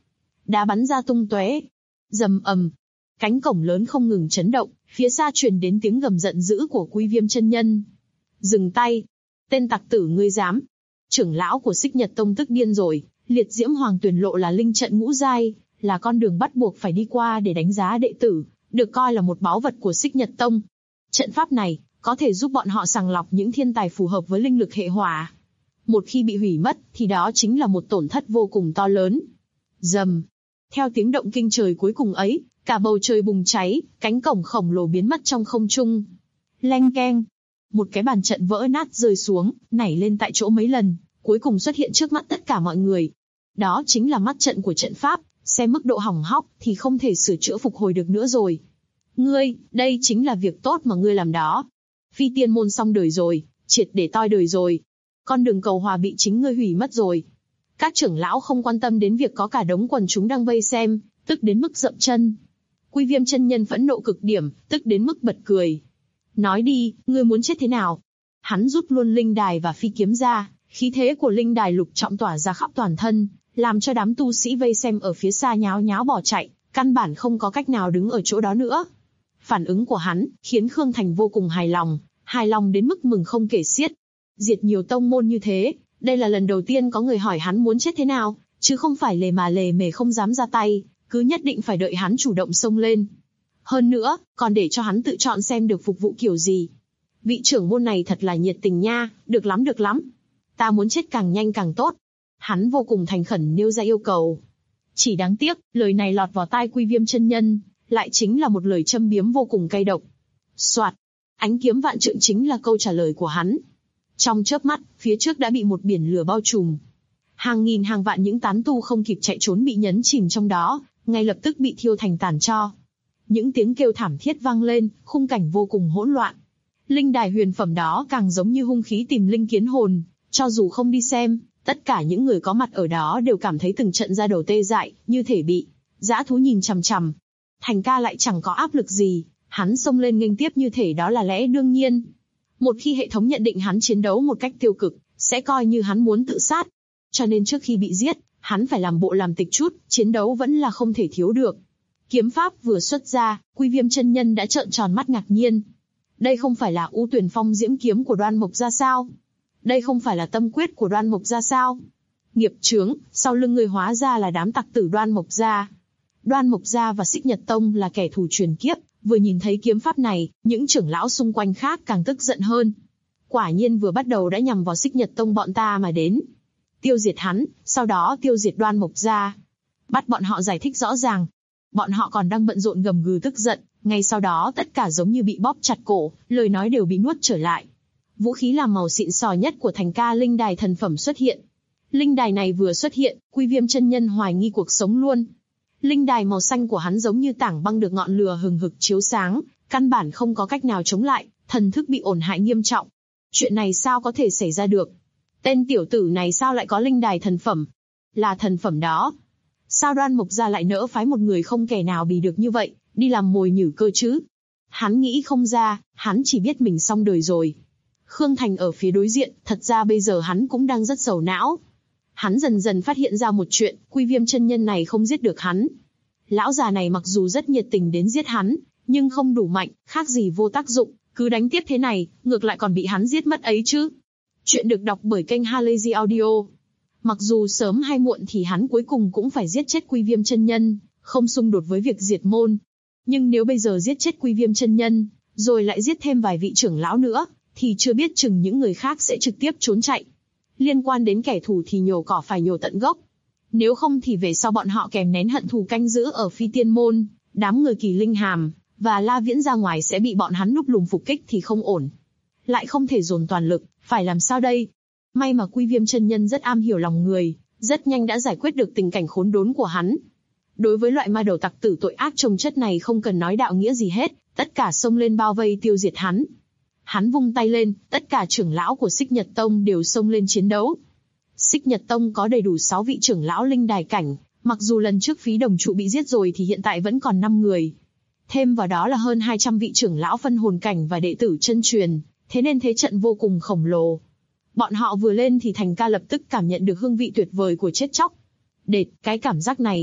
đá bắn ra tung tóe. Rầm ầm, cánh cổng lớn không ngừng chấn động, phía xa truyền đến tiếng gầm giận dữ của Quy Viêm chân nhân. Dừng tay, tên tặc tử ngươi dám! Trưởng lão của Xích Nhật Tông tức điên rồi, Liệt Diễm Hoàng Tuyển Lộ là linh trận ngũ giai, là con đường bắt buộc phải đi qua để đánh giá đệ tử, được coi là một báu vật của Xích Nhật Tông. Trận pháp này có thể giúp bọn họ sàng lọc những thiên tài phù hợp với linh lực hệ hỏa. Một khi bị hủy mất, thì đó chính là một tổn thất vô cùng to lớn. Rầm. Theo tiếng động kinh trời cuối cùng ấy, cả bầu trời bùng cháy, cánh cổng khổng lồ biến mất trong không trung. Leng keng. Một cái bàn trận vỡ nát rơi xuống, nảy lên tại chỗ mấy lần, cuối cùng xuất hiện trước mắt tất cả mọi người. Đó chính là mắt trận của trận pháp, xem mức độ hỏng hóc thì không thể sửa chữa phục hồi được nữa rồi. Ngươi, đây chính là việc tốt mà ngươi làm đó. Phi tiên môn xong đời rồi, triệt để toi đời rồi. Con đường cầu hòa bị chính ngươi hủy mất rồi. Các trưởng lão không quan tâm đến việc có cả đống quần chúng đang vây xem, tức đến mức dậm chân. Quy Viêm chân nhân phẫn nộ cực điểm, tức đến mức bật cười. Nói đi, ngươi muốn chết thế nào? Hắn rút luôn linh đài và phi kiếm ra, khí thế của linh đài lục trọng tỏa ra khắp toàn thân, làm cho đám tu sĩ vây xem ở phía xa nháo nháo bỏ chạy, căn bản không có cách nào đứng ở chỗ đó nữa. Phản ứng của hắn khiến Khương Thành vô cùng hài lòng đến mức mừng không kể xiết. Diệt nhiều tông môn như thế, đây là lần đầu tiên có người hỏi hắn muốn chết thế nào, chứ không phải lề mề không dám ra tay, cứ nhất định phải đợi hắn chủ động xông lên. Hơn nữa, còn để cho hắn tự chọn xem được phục vụ kiểu gì. Vị trưởng môn này thật là nhiệt tình nha, được lắm. Ta muốn chết càng nhanh càng tốt. Hắn vô cùng thành khẩn nêu ra yêu cầu. Chỉ đáng tiếc, lời này lọt vào tai Quy Viêm chân nhân, lại chính là một lời châm biếm vô cùng cay độc. Soạt, ánh kiếm vạn trượng chính là câu trả lời của hắn. Trong chớp mắt, phía trước đã bị một biển lửa bao trùm. Hàng nghìn hàng vạn những tán tu không kịp chạy trốn bị nhấn chìm trong đó, ngay lập tức bị thiêu thành tàn tro. Những tiếng kêu thảm thiết vang lên, khung cảnh vô cùng hỗn loạn. Linh đài huyền phẩm đó càng giống như hung khí tìm linh kiến hồn, cho dù không đi xem, tất cả những người có mặt ở đó đều cảm thấy từng trận da đầu tê dại, như thể bị dã thú nhìn chằm chằm. Thành ca lại chẳng có áp lực gì, hắn xông lên nghênh tiếp như thể đó là lẽ đương nhiên. Một khi hệ thống nhận định hắn chiến đấu một cách tiêu cực, sẽ coi như hắn muốn tự sát. Cho nên trước khi bị giết, hắn phải làm bộ làm tịch chút, chiến đấu vẫn là không thể thiếu được. Kiếm pháp vừa xuất ra, Quy Viêm chân nhân đã trợn tròn mắt ngạc nhiên. Đây không phải là U Tuyển Phong diễm kiếm của Đoan Mộc gia sao? Đây không phải là tâm quyết của Đoan Mộc gia sao? Nghiệp chướng, sau lưng người hóa ra là đám tặc tử Đoan Mộc gia. Đoan Mộc gia và Xích Nhật Tông là kẻ thù truyền kiếp, vừa nhìn thấy kiếm pháp này, những trưởng lão xung quanh khác càng tức giận hơn. Quả nhiên vừa bắt đầu đã nhằm vào Xích Nhật Tông bọn ta mà đến. Tiêu diệt hắn, sau đó tiêu diệt Đoan Mộc gia. Bắt bọn họ giải thích rõ ràng. Bọn họ còn đang bận rộn gầm gừ tức giận, ngay sau đó tất cả giống như bị bóp chặt cổ, lời nói đều bị nuốt trở lại. Vũ khí làm màu xịn sò nhất của Thành ca linh đài thần phẩm xuất hiện. Linh đài này vừa xuất hiện, Quy Viêm chân nhân hoài nghi cuộc sống luôn. Linh đài màu xanh của hắn giống như tảng băng được ngọn lửa hừng hực chiếu sáng, căn bản không có cách nào chống lại, thần thức bị ổn hại nghiêm trọng. Chuyện này sao có thể xảy ra được? Tên tiểu tử này sao lại có linh đài thần phẩm? Là thần phẩm đó. Sao Đoan Mộc gia lại nỡ phái một người không kẻ nào bì được như vậy, đi làm mồi nhử cơ chứ? Hắn nghĩ không ra, hắn chỉ biết mình xong đời rồi. Khương Thành ở phía đối diện, thật ra bây giờ hắn cũng đang rất sầu não. Hắn dần dần phát hiện ra một chuyện, Quy Viêm chân nhân này không giết được hắn. Lão già này mặc dù rất nhiệt tình đến giết hắn, nhưng không đủ mạnh, khác gì vô tác dụng, cứ đánh tiếp thế này, ngược lại còn bị hắn giết mất ấy chứ. Chuyện được đọc bởi kênh Halazy Audio. Mặc dù sớm hay muộn thì hắn cuối cùng cũng phải giết chết Quy Viêm chân nhân, không xung đột với việc diệt môn. Nhưng nếu bây giờ giết chết Quy Viêm chân nhân, rồi lại giết thêm vài vị trưởng lão nữa, thì chưa biết chừng những người khác sẽ trực tiếp trốn chạy. Liên quan đến kẻ thù thì nhổ cỏ phải nhổ tận gốc. Nếu không thì về sau bọn họ kèm nén hận thù canh giữ ở Phi Tiên Môn, đám người Kỳ Linh Hàm và La Viễn ra ngoài sẽ bị bọn hắn núp lùm phục kích thì không ổn. Lại không thể dồn toàn lực, phải làm sao đây? May mà Quy Viêm chân nhân rất am hiểu lòng người, rất nhanh đã giải quyết được tình cảnh khốn đốn của hắn. Đối với loại ma đầu tặc tử tội ác chồng chất này không cần nói đạo nghĩa gì hết, tất cả xông lên bao vây tiêu diệt hắn. Hắn vung tay lên, tất cả trưởng lão của Xích Nhật Tông đều xông lên chiến đấu. Xích Nhật Tông có đầy đủ 6 vị trưởng lão linh đài cảnh, mặc dù lần trước Phí Đồng Trụ bị giết rồi thì hiện tại vẫn còn 5 người. Thêm vào đó là hơn 200 vị trưởng lão phân hồn cảnh và đệ tử chân truyền, thế nên thế trận vô cùng khổng lồ. Bọn họ vừa lên thì Thành ca lập tức cảm nhận được hương vị tuyệt vời của chết chóc. Đệt, cái cảm giác này.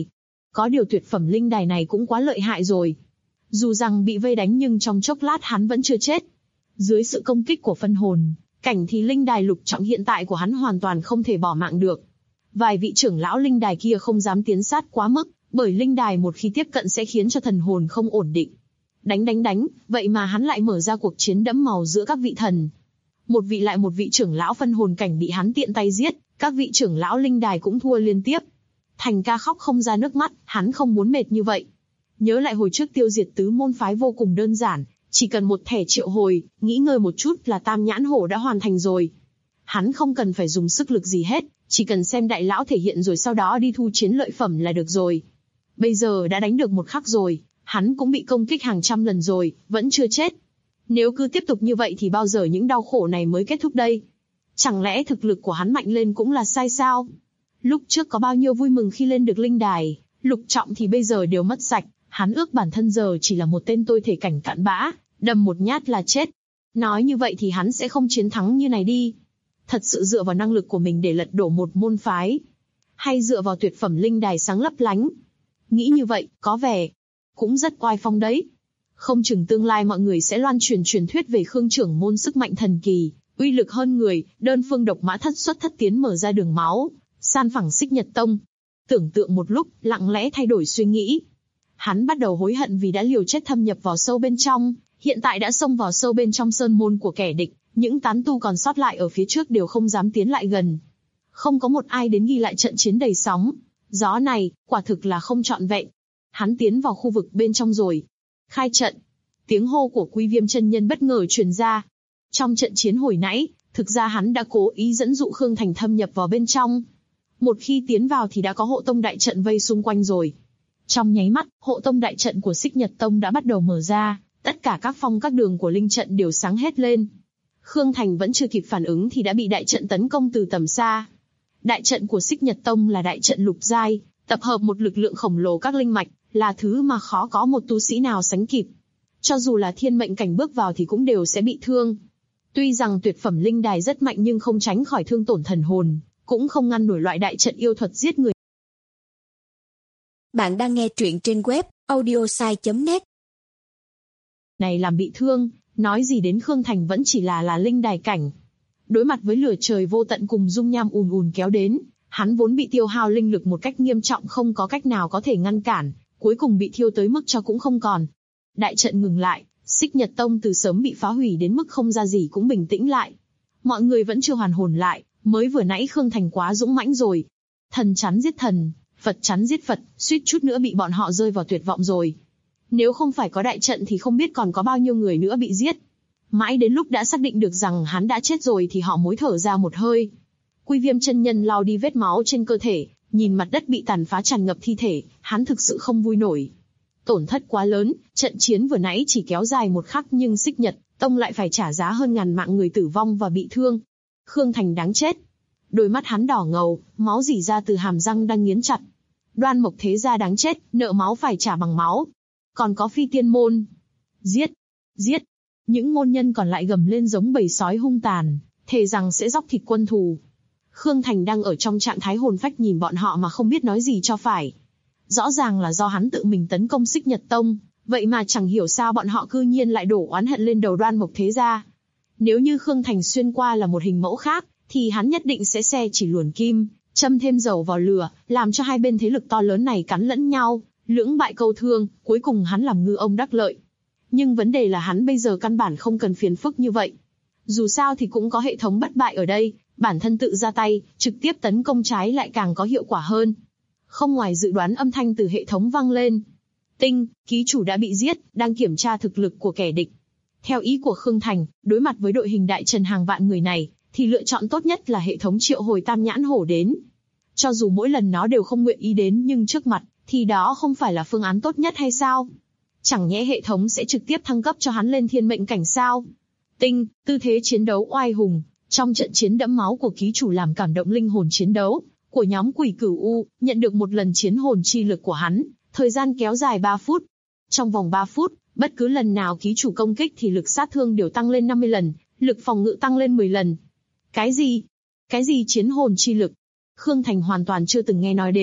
Có điều tuyệt phẩm linh đài này cũng quá lợi hại rồi. Dù rằng bị vây đánh nhưng trong chốc lát hắn vẫn chưa chết. Dưới sự công kích của phân hồn cảnh thì linh đài lục trọng hiện tại của hắn hoàn toàn không thể bỏ mạng được. Vài vị trưởng lão linh đài kia không dám tiến sát quá mức, bởi linh đài một khi tiếp cận sẽ khiến cho thần hồn không ổn định. Đánh, vậy mà hắn lại mở ra cuộc chiến đẫm màu giữa các vị thần. Một vị lại một vị trưởng lão phân hồn cảnh bị hắn tiện tay giết, các vị trưởng lão linh đài cũng thua liên tiếp. Thành Ca khóc không ra nước mắt, hắn không muốn mệt như vậy. Nhớ lại hồi trước tiêu diệt tứ môn phái vô cùng đơn giản, chỉ cần một thẻ triệu hồi, nghĩ ngơi một chút là tam nhãn hổ đã hoàn thành rồi. Hắn không cần phải dùng sức lực gì hết, chỉ cần xem đại lão thể hiện rồi sau đó đi thu chiến lợi phẩm là được rồi. Bây giờ đã đánh được một khắc rồi, hắn cũng bị công kích hàng trăm lần rồi, vẫn chưa chết. Nếu cứ tiếp tục như vậy thì bao giờ những đau khổ này mới kết thúc đây? Chẳng lẽ thực lực của hắn mạnh lên cũng là sai sao? Lúc trước có bao nhiêu vui mừng khi lên được linh đài, lục trọng thì bây giờ đều mất sạch, hắn ước bản thân giờ chỉ là một tên tôi thể cảnh cặn bã, đâm một nhát là chết. Nói như vậy thì hắn sẽ không chiến thắng như này đi. Thật sự dựa vào năng lực của mình để lật đổ một môn phái, hay dựa vào tuyệt phẩm linh đài sáng lấp lánh? Nghĩ như vậy, có vẻ cũng rất oai phong đấy. Không chừng tương lai mọi người sẽ loan truyền truyền thuyết về Khương trưởng môn sức mạnh thần kỳ, uy lực hơn người, đơn phương độc mã thất xuất thất tiến mở ra đường máu, san phẳng Xích Nhật Tông. Tưởng tượng một lúc, lặng lẽ thay đổi suy nghĩ. Hắn bắt đầu hối hận vì đã liều chết thâm nhập vào sâu bên trong, hiện tại đã xông vào sâu bên trong sơn môn của kẻ địch, những tán tu còn sót lại ở phía trước đều không dám tiến lại gần. Không có một ai đến ghi lại trận chiến đầy sóng gió này, quả thực là không trọn vẹn. Hắn tiến vào khu vực bên trong rồi. Khai trận. Tiếng hô của Quy Viêm chân nhân bất ngờ truyền ra. Trong trận chiến hồi nãy, thực ra hắn đã cố ý dẫn dụ Khương Thành thâm nhập vào bên trong. Một khi tiến vào thì đã có hộ tông đại trận vây xung quanh rồi. Trong nháy mắt, hộ tông đại trận của Xích Nhật Tông đã bắt đầu mở ra, tất cả các phong các đường của linh trận đều sáng hết lên. Khương Thành vẫn chưa kịp phản ứng thì đã bị đại trận tấn công từ tầm xa. Đại trận của Xích Nhật Tông là đại trận lục giai, tập hợp một lực lượng khổng lồ các linh mạch, là thứ mà khó có một tu sĩ nào sánh kịp. Cho dù là thiên mệnh cảnh bước vào thì cũng đều sẽ bị thương. Tuy rằng tuyệt phẩm linh đài rất mạnh nhưng không tránh khỏi thương tổn thần hồn, cũng không ngăn nổi loại đại trận yêu thuật giết người. Bạn đang nghe truyện trên web audiosai.net. Này làm bị thương, nói gì đến Khương Thành vẫn chỉ là linh đài cảnh. Đối mặt với lửa trời vô tận cùng dung nham ùn ùn kéo đến, hắn vốn bị tiêu hao linh lực một cách nghiêm trọng không có cách nào có thể ngăn cản, cuối cùng bị thiêu tới mức cho cũng không còn. Đại trận ngừng lại, Xích Nhật Tông từ sớm bị phá hủy đến mức không ra gì cũng bình tĩnh lại. Mọi người vẫn chưa hoàn hồn lại, mới vừa nãy Khương Thành quá dũng mãnh rồi. Thần chắn giết thần, Phật chắn giết Phật, suýt chút nữa bị bọn họ rơi vào tuyệt vọng rồi. Nếu không phải có đại trận thì không biết còn có bao nhiêu người nữa bị giết. Mãi đến lúc đã xác định được rằng hắn đã chết rồi thì họ mới thở ra một hơi. Quy Viêm chân nhân lau đi vết máu trên cơ thể, nhìn mặt đất bị tàn phá tràn ngập thi thể, hắn thực sự không vui nổi. Tổn thất quá lớn, trận chiến vừa nãy chỉ kéo dài một khắc nhưng Xích Nhật Tông lại phải trả giá hơn ngàn mạng người tử vong và bị thương. Khương Thành đáng chết. Đôi mắt hắn đỏ ngầu, máu rỉ ra từ hàm răng đang nghiến chặt. Đoan Mộc Thế Gia đáng chết, nợ máu phải trả bằng máu. Còn có Phi Tiên Môn. Giết! Giết! Những môn nhân còn lại gầm lên giống bầy sói hung tàn, thề rằng sẽ dóc thịt quân thù. Khương Thành đang ở trong trạng thái hồn phách nhìn bọn họ mà không biết nói gì cho phải. Rõ ràng là do hắn tự mình tấn công Xích Nhật Tông, vậy mà chẳng hiểu sao bọn họ cư nhiên lại đổ oán hận lên đầu Đoan Mộc Thế Gia. Nếu như Khương Thành xuyên qua là một hình mẫu khác, thì hắn nhất định sẽ xe chỉ luồn kim, châm thêm dầu vào lửa, làm cho hai bên thế lực to lớn này cắn lẫn nhau, lưỡng bại câu thương, cuối cùng hắn làm ngư ông đắc lợi. Nhưng vấn đề là hắn bây giờ căn bản không cần phiền phức như vậy. Dù sao thì cũng có hệ thống bất bại ở đây, bản thân tự ra tay, trực tiếp tấn công trái lại càng có hiệu quả hơn. Không ngoài dự đoán âm thanh từ hệ thống vang lên. Tinh, ký chủ đã bị giết, đang kiểm tra thực lực của kẻ địch. Theo ý của Khương Thành, đối mặt với đội hình đại trần hàng vạn người này, thì lựa chọn tốt nhất là hệ thống triệu hồi tam nhãn hổ đến. Cho dù mỗi lần nó đều không nguyện ý đến nhưng trước mặt, thì đó không phải là phương án tốt nhất hay sao? Chẳng nhẽ hệ thống sẽ trực tiếp thăng cấp cho hắn lên thiên mệnh cảnh sao? Tinh, tư thế chiến đấu oai hùng, trong trận chiến đẫm máu của ký chủ làm cảm động linh hồn chiến đấu của nhóm Quỷ Cửu U, nhận được một lần chiến hồn chi lực của hắn, thời gian kéo dài 3 phút. Trong vòng 3 phút, bất cứ lần nào ký chủ công kích thì lực sát thương đều tăng lên 50 lần, lực phòng ngự tăng lên 10 lần. Cái gì? Cái gì chiến hồn chi lực? Khương Thành hoàn toàn chưa từng nghe nói đến,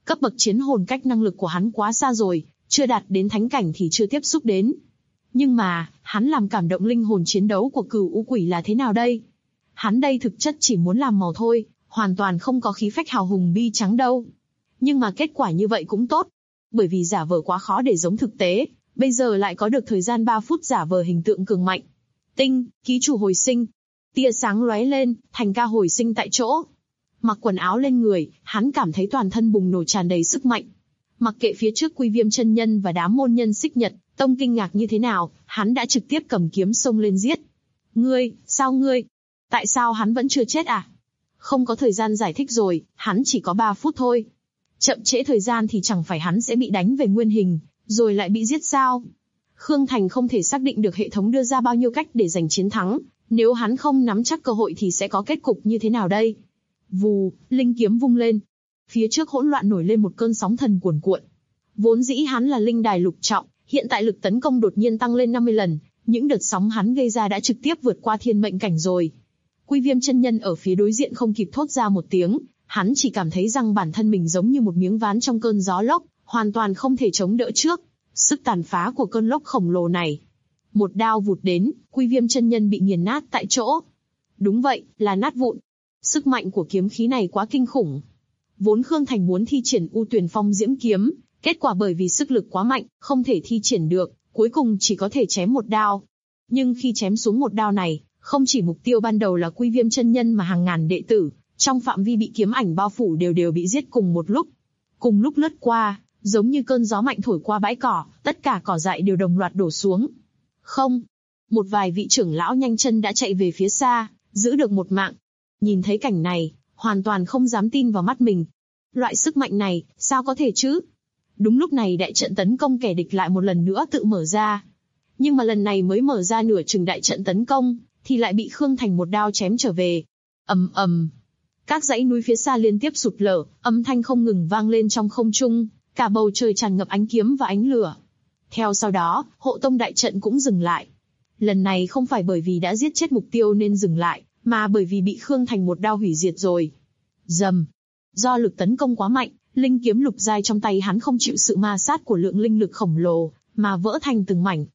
Cấp bậc chiến hồn cách năng lực của hắn quá xa rồi, chưa đạt đến thánh cảnh thì chưa tiếp xúc đến. Nhưng mà, hắn làm cảm động linh hồn chiến đấu của Cửu U Quỷ là thế nào đây? Hắn đây thực chất chỉ muốn làm màu thôi, hoàn toàn không có khí phách hào hùng bi trắng đâu. Nhưng mà kết quả như vậy cũng tốt, bởi vì giả vờ quá khó để giống thực tế, bây giờ lại có được thời gian 3 phút giả vờ hình tượng cường mạnh. Tinh, ký chủ hồi sinh. Tia sáng lóe lên, Thành Ca hồi sinh tại chỗ. Mặc quần áo lên người, hắn cảm thấy toàn thân bùng nổ tràn đầy sức mạnh. Mặc kệ phía trước Quy Viêm chân nhân và đám môn nhân Xích Nhật Tông kinh ngạc như thế nào, hắn đã trực tiếp cầm kiếm xông lên giết. Ngươi, sao ngươi? Tại sao hắn vẫn chưa chết à? Không có thời gian giải thích rồi, hắn chỉ có 3 phút thôi. Chậm trễ thời gian thì chẳng phải hắn sẽ bị đánh về nguyên hình, rồi lại bị giết sao? Khương Thành không thể xác định được hệ thống đưa ra bao nhiêu cách để giành chiến thắng, nếu hắn không nắm chắc cơ hội thì sẽ có kết cục như thế nào đây? Vù, linh kiếm vung lên. Phía trước hỗn loạn nổi lên một cơn sóng thần cuồn cuộn. Vốn dĩ hắn là linh đài lục trọng, hiện tại lực tấn công đột nhiên tăng lên 50 lần, những đợt sóng hắn gây ra đã trực tiếp vượt qua thiên mệnh cảnh rồi. Quy Viêm chân nhân ở phía đối diện không kịp thốt ra một tiếng, hắn chỉ cảm thấy rằng bản thân mình giống như một miếng ván trong cơn gió lốc, hoàn toàn không thể chống đỡ trước sức tàn phá của cơn lốc khổng lồ này. Một đao vụt đến, Quy Viêm chân nhân bị nghiền nát tại chỗ. Đúng vậy, là nát vụn. Sức mạnh của kiếm khí này quá kinh khủng. Vốn Khương Thành muốn thi triển U Tuyền Phong Diễm kiếm, kết quả bởi vì sức lực quá mạnh, không thể thi triển được, cuối cùng chỉ có thể chém một đao. Nhưng khi chém xuống một đao này, không chỉ mục tiêu ban đầu là Quy Viêm chân nhân mà hàng ngàn đệ tử, trong phạm vi bị kiếm ảnh bao phủ đều bị giết cùng một lúc. Cùng lúc lướt qua, giống như cơn gió mạnh thổi qua bãi cỏ, tất cả cỏ dại đều đồng loạt đổ xuống. Không, một vài vị trưởng lão nhanh chân đã chạy về phía xa, giữ được một mạng. Nhìn thấy cảnh này, hoàn toàn không dám tin vào mắt mình. Loại sức mạnh này, sao có thể chứ? Đúng lúc này đại trận tấn công kẻ địch lại một lần nữa tự mở ra. Nhưng mà lần này mới mở ra nửa chừng đại trận tấn công, thì lại bị Khương Thành một đao chém trở về. Ầm ầm. Các dãy núi phía xa liên tiếp sụt lở, âm thanh không ngừng vang lên trong không trung, cả bầu trời tràn ngập ánh kiếm và ánh lửa. Theo sau đó, hộ tông đại trận cũng dừng lại. Lần này không phải bởi vì đã giết chết mục tiêu nên dừng lại, mà bởi vì bị Khương Thành một đao hủy diệt rồi. Rầm. Do lực tấn công quá mạnh, linh kiếm lục giai trong tay hắn không chịu sự ma sát của lượng linh lực khổng lồ, mà vỡ thành từng mảnh.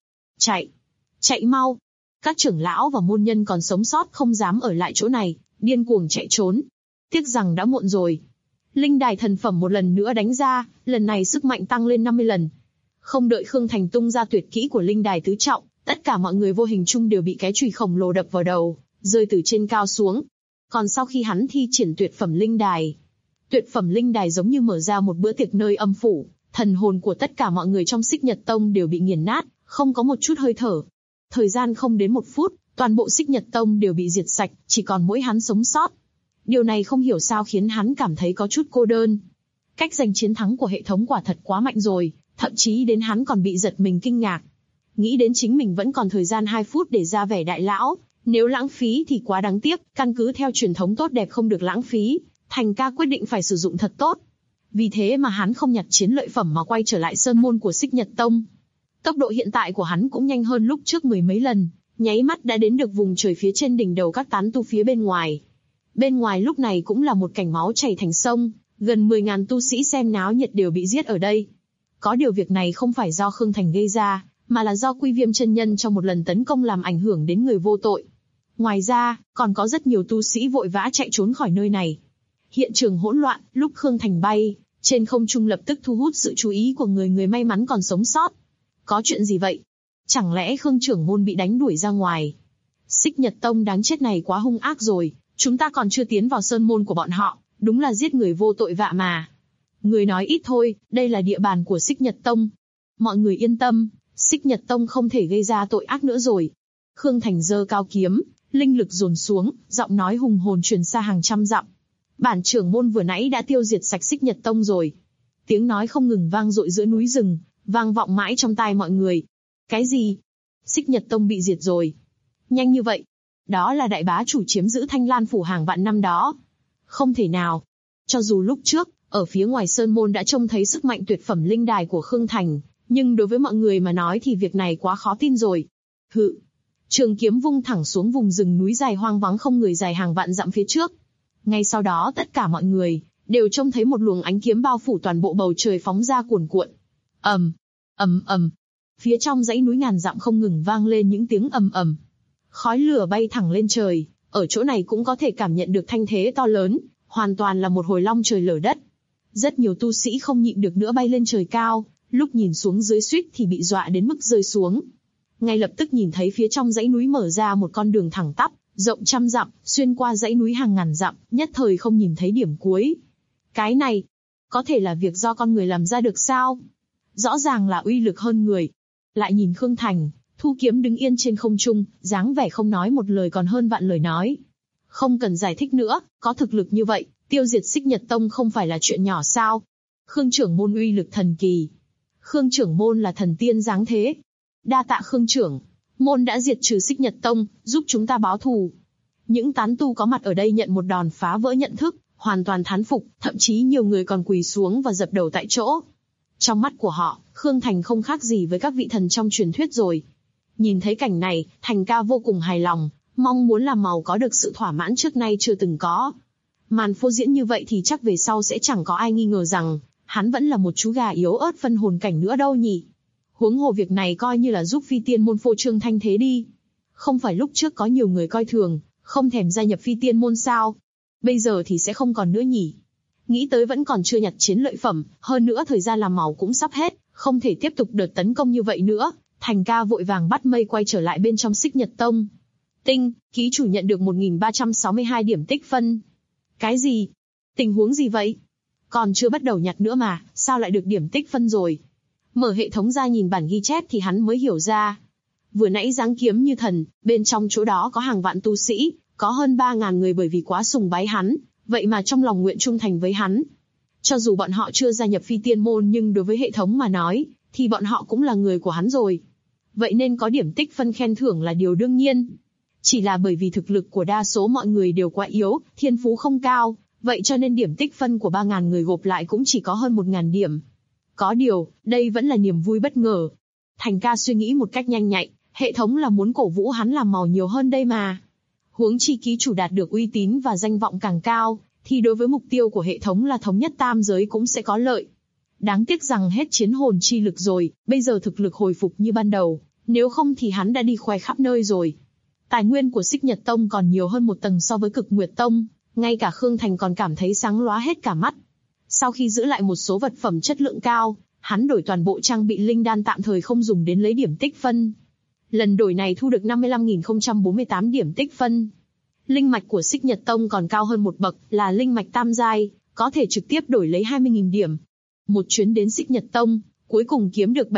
Chạy mau. Các trưởng lão và môn nhân còn sống sót không dám ở lại chỗ này, điên cuồng chạy trốn. Tiếc rằng đã muộn rồi. Linh đài thần phẩm một lần nữa đánh ra, lần này sức mạnh tăng lên 50 lần. Không đợi Khương Thành tung ra tuyệt kỹ của linh đài tứ trọng, tất cả mọi người vô hình chung đều bị cái chùy khổng lồ đập vào đầu, rơi từ trên cao xuống. Còn sau khi hắn thi triển tuyệt phẩm linh đài giống như mở ra một bữa tiệc nơi âm phủ, thần hồn của tất cả mọi người trong Xích Nhật Tông đều bị nghiền nát, không có một chút hơi thở. Thời gian không đến 1 phút, toàn bộ Xích Nhật Tông đều bị diệt sạch, chỉ còn mỗi hắn sống sót. Điều này không hiểu sao khiến hắn cảm thấy có chút cô đơn. Cách giành chiến thắng của hệ thống quả thật quá mạnh rồi, thậm chí đến hắn còn bị giật mình kinh ngạc. Nghĩ đến chính mình vẫn còn thời gian 2 phút để ra vẻ đại lão, nếu lãng phí thì quá đáng tiếc, căn cứ theo truyền thống tốt đẹp không được lãng phí, Thành Ca quyết định phải sử dụng thật tốt. Vì thế mà hắn không nhặt chiến lợi phẩm mà quay trở lại sơn môn của Xích Nhật Tông. Tốc độ hiện tại của hắn cũng nhanh hơn lúc trước 10 mấy lần, nháy mắt đã đến được vùng trời phía trên đỉnh đầu các tán tu phía bên ngoài. Bên ngoài lúc này cũng là một cảnh máu chảy thành sông, gần 10.000 tu sĩ xem náo nhiệt đều bị giết ở đây. Có điều việc này không phải do Khương Thành gây ra, mà là do Quy Viêm chân nhân trong một lần tấn công làm ảnh hưởng đến người vô tội. Ngoài ra, còn có rất nhiều tu sĩ vội vã chạy trốn khỏi nơi này. Hiện trường hỗn loạn, lúc Khương Thành bay, trên không trung lập tức thu hút sự chú ý của người may mắn còn sống sót. Có chuyện gì vậy? Chẳng lẽ Khương trưởng môn bị đánh đuổi ra ngoài? Xích Nhật Tông đáng chết này quá hung ác rồi, chúng ta còn chưa tiến vào sơn môn của bọn họ, đúng là giết người vô tội vạ mà. Người nói ít thôi, đây là địa bàn của Xích Nhật Tông. Mọi người yên tâm, Xích Nhật Tông không thể gây ra tội ác nữa rồi. Khương Thành giơ cao kiếm, linh lực dồn xuống, giọng nói hùng hồn truyền xa hàng trăm dặm. Bản trưởng môn vừa nãy đã tiêu diệt sạch Xích Nhật Tông rồi. Tiếng nói không ngừng vang dội giữa núi rừng, vang vọng mãi trong tai mọi người. Cái gì? Xích Nhật Tông bị diệt rồi? Nhanh như vậy? Đó là đại bá chủ chiếm giữ Thanh Lan phủ hàng vạn năm đó. Không thể nào. Cho dù lúc trước, ở phía ngoài sơn môn đã trông thấy sức mạnh tuyệt phẩm linh đài của Khương Thành, nhưng đối với mọi người mà nói thì việc này quá khó tin rồi. Hự. Trường kiếm vung thẳng xuống vùng rừng núi dài hoang vắng không người dài hàng vạn dặm phía trước. Ngay sau đó tất cả mọi người đều trông thấy một luồng ánh kiếm bao phủ toàn bộ bầu trời phóng ra cuồn cuộn. ầm, ầm ầm. Phía trong dãy núi ngàn dặm không ngừng vang lên những tiếng ầm ầm. Khói lửa bay thẳng lên trời, ở chỗ này cũng có thể cảm nhận được thanh thế to lớn, hoàn toàn là một hồi long trời lở đất. Rất nhiều tu sĩ không nhịn được nữa bay lên trời cao, lúc nhìn xuống dưới suýt thì bị dọa đến mức rơi xuống. Ngay lập tức nhìn thấy phía trong dãy núi mở ra một con đường thẳng tắp, rộng trăm dặm, xuyên qua dãy núi hàng ngàn dặm, nhất thời không nhìn thấy điểm cuối. Cái này, có thể là việc do con người làm ra được sao? Rõ ràng là uy lực hơn người. Lại nhìn Khương Thành, thu kiếm đứng yên trên không trung, dáng vẻ không nói một lời còn hơn vạn lời nói. Không cần giải thích nữa, có thực lực như vậy, tiêu diệt Xích Nhật Tông không phải là chuyện nhỏ sao? Khương trưởng môn uy lực thần kỳ. Khương trưởng môn là thần tiên dáng thế. Đa tạ Khương trưởng, môn đã diệt trừ Xích Nhật Tông, giúp chúng ta báo thù. Những tán tu có mặt ở đây nhận một đòn phá vỡ nhận thức, hoàn toàn thán phục, thậm chí nhiều người còn quỳ xuống và dập đầu tại chỗ. Trong mắt của họ, Khương Thành không khác gì với các vị thần trong truyền thuyết rồi. Nhìn thấy cảnh này, Thành ca vô cùng hài lòng, mong muốn làm màu có được sự thỏa mãn trước nay chưa từng có. Màn phô diễn như vậy thì chắc về sau sẽ chẳng có ai nghi ngờ rằng, hắn vẫn là một chú gà yếu ớt phân hồn cảnh nữa đâu nhỉ. Huống hồ việc này coi như là giúp Phi Tiên môn phô trương thanh thế đi. Không phải lúc trước có nhiều người coi thường, không thèm gia nhập Phi Tiên môn sao? Bây giờ thì sẽ không còn nữa nhỉ. Nghĩ tới vẫn còn chưa nhặt chiến lợi phẩm, hơn nữa thời gian làm màu cũng sắp hết, không thể tiếp tục đợt tấn công như vậy nữa. Thành ca vội vàng bắt mây quay trở lại bên trong Xích Nhật Tông. Tinh, ký chủ nhận được 1362 điểm tích phân. Cái gì? Tình huống gì vậy? Còn chưa bắt đầu nhặt nữa mà, sao lại được điểm tích phân rồi? Mở hệ thống ra nhìn bản ghi chép thì hắn mới hiểu ra. Vừa nãy giáng kiếm như thần, bên trong chỗ đó có hàng vạn tu sĩ, có hơn 3.000 người bởi vì quá sùng bái hắn, vậy mà trong lòng nguyện trung thành với hắn. Cho dù bọn họ chưa gia nhập Phi Tiên môn nhưng đối với hệ thống mà nói, thì bọn họ cũng là người của hắn rồi. Vậy nên có điểm tích phân khen thưởng là điều đương nhiên. Chỉ là bởi vì thực lực của đa số mọi người đều quá yếu, thiên phú không cao, vậy cho nên điểm tích phân của 3.000 người gộp lại cũng chỉ có hơn 1.000 điểm. Có điều, đây vẫn là niềm vui bất ngờ. Thành ca suy nghĩ một cách nhanh nhạy, hệ thống là muốn cổ vũ hắn làm màu nhiều hơn đây mà. Huống chi ký chủ đạt được uy tín và danh vọng càng cao, thì đối với mục tiêu của hệ thống là thống nhất tam giới cũng sẽ có lợi. Đáng tiếc rằng hết chiến hồn chi lực rồi, bây giờ thực lực hồi phục như ban đầu, nếu không thì hắn đã đi khoe khắp nơi rồi. Tài nguyên của Xích Nhật Tông còn nhiều hơn một tầng so với Cực Nguyệt Tông, ngay cả Khương Thành còn cảm thấy sáng lóa hết cả mắt. Sau khi giữ lại một số vật phẩm chất lượng cao, hắn đổi toàn bộ trang bị linh đan tạm thời không dùng đến lấy điểm tích phân. Lần đổi này thu được 55.048 điểm tích phân. Linh mạch của Xích Nhật Tông còn cao hơn một bậc, là linh mạch tam giai, có thể trực tiếp đổi lấy 20.000 điểm. Một chuyến đến Xích Nhật Tông, cuối cùng kiếm được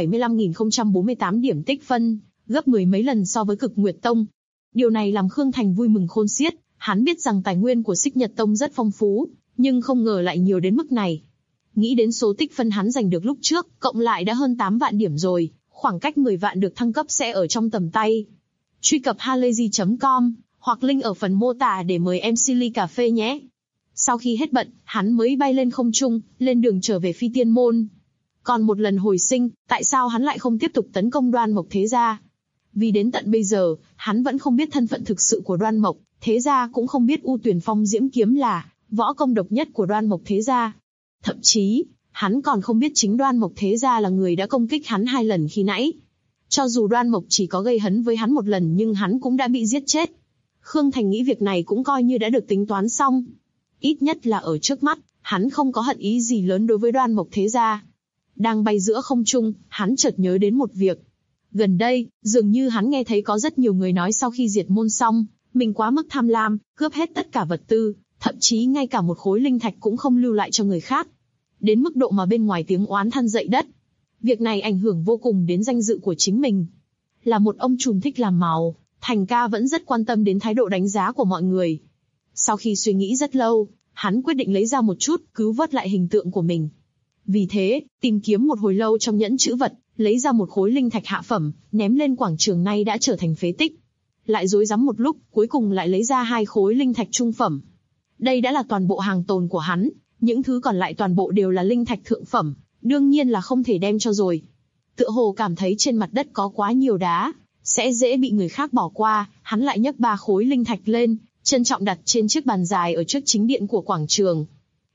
75.048 điểm tích phân, gấp 10 mấy lần so với Cực Nguyệt Tông. Điều này làm Khương Thành vui mừng khôn xiết, hắn biết rằng tài nguyên của Xích Nhật Tông rất phong phú, nhưng không ngờ lại nhiều đến mức này. Nghĩ đến số tích phân hắn giành được lúc trước, cộng lại đã hơn 8 vạn điểm rồi, khoảng cách 10 vạn được thăng cấp sẽ ở trong tầm tay. Truy cập halayzi.com, hoặc link ở phần mô tả để mời MC ly cà phê nhé. Sau khi hết bận, hắn mới bay lên không trung, lên đường trở về Phi Tiên môn. Còn một lần hồi sinh, tại sao hắn lại không tiếp tục tấn công Đoan Mộc Thế Gia? Vì đến tận bây giờ, hắn vẫn không biết thân phận thực sự của Đoan Mộc Thế Gia, cũng không biết U Tuyển Phong Diễm Kiếm là võ công độc nhất của Đoan Mộc Thế Gia. Thậm chí, hắn còn không biết chính Đoan Mộc Thế Gia là người đã công kích hắn 2 lần khi nãy. Cho dù Đoan Mộc chỉ có gây hấn với hắn 1 lần nhưng hắn cũng đã bị giết chết. Khương Thành nghĩ việc này cũng coi như đã được tính toán xong. Ít nhất là ở trước mắt, hắn không có hận ý gì lớn đối với Đoan Mộc Thế Gia. Đang bay giữa không trung, hắn chợt nhớ đến một việc. Gần đây, dường như hắn nghe thấy có rất nhiều người nói sau khi diệt môn xong, mình quá mức tham lam, cướp hết tất cả vật tư, thậm chí ngay cả một khối linh thạch cũng không lưu lại cho người khác. Đến mức độ mà bên ngoài tiếng oán than dậy đất. Việc này ảnh hưởng vô cùng đến danh dự của chính mình. Là một ông trùm thích làm màu, Thành ca vẫn rất quan tâm đến thái độ đánh giá của mọi người. Sau khi suy nghĩ rất lâu, hắn quyết định lấy ra một chút, cứu vớt lại hình tượng của mình. Vì thế, tìm kiếm một hồi lâu trong nhẫn trữ vật, lấy ra một khối linh thạch hạ phẩm, ném lên quảng trường nay đã trở thành phế tích. Lại rối rắm một lúc, cuối cùng lại lấy ra 2 khối linh thạch trung phẩm. Đây đã là toàn bộ hàng tồn của hắn, những thứ còn lại toàn bộ đều là linh thạch thượng phẩm, đương nhiên là không thể đem cho rồi. Tựa hồ cảm thấy trên mặt đất có quá nhiều đá, sẽ dễ bị người khác bỏ qua, hắn lại nhấc 3 khối linh thạch lên, trân trọng đặt trên chiếc bàn dài ở trước chính điện của quảng trường.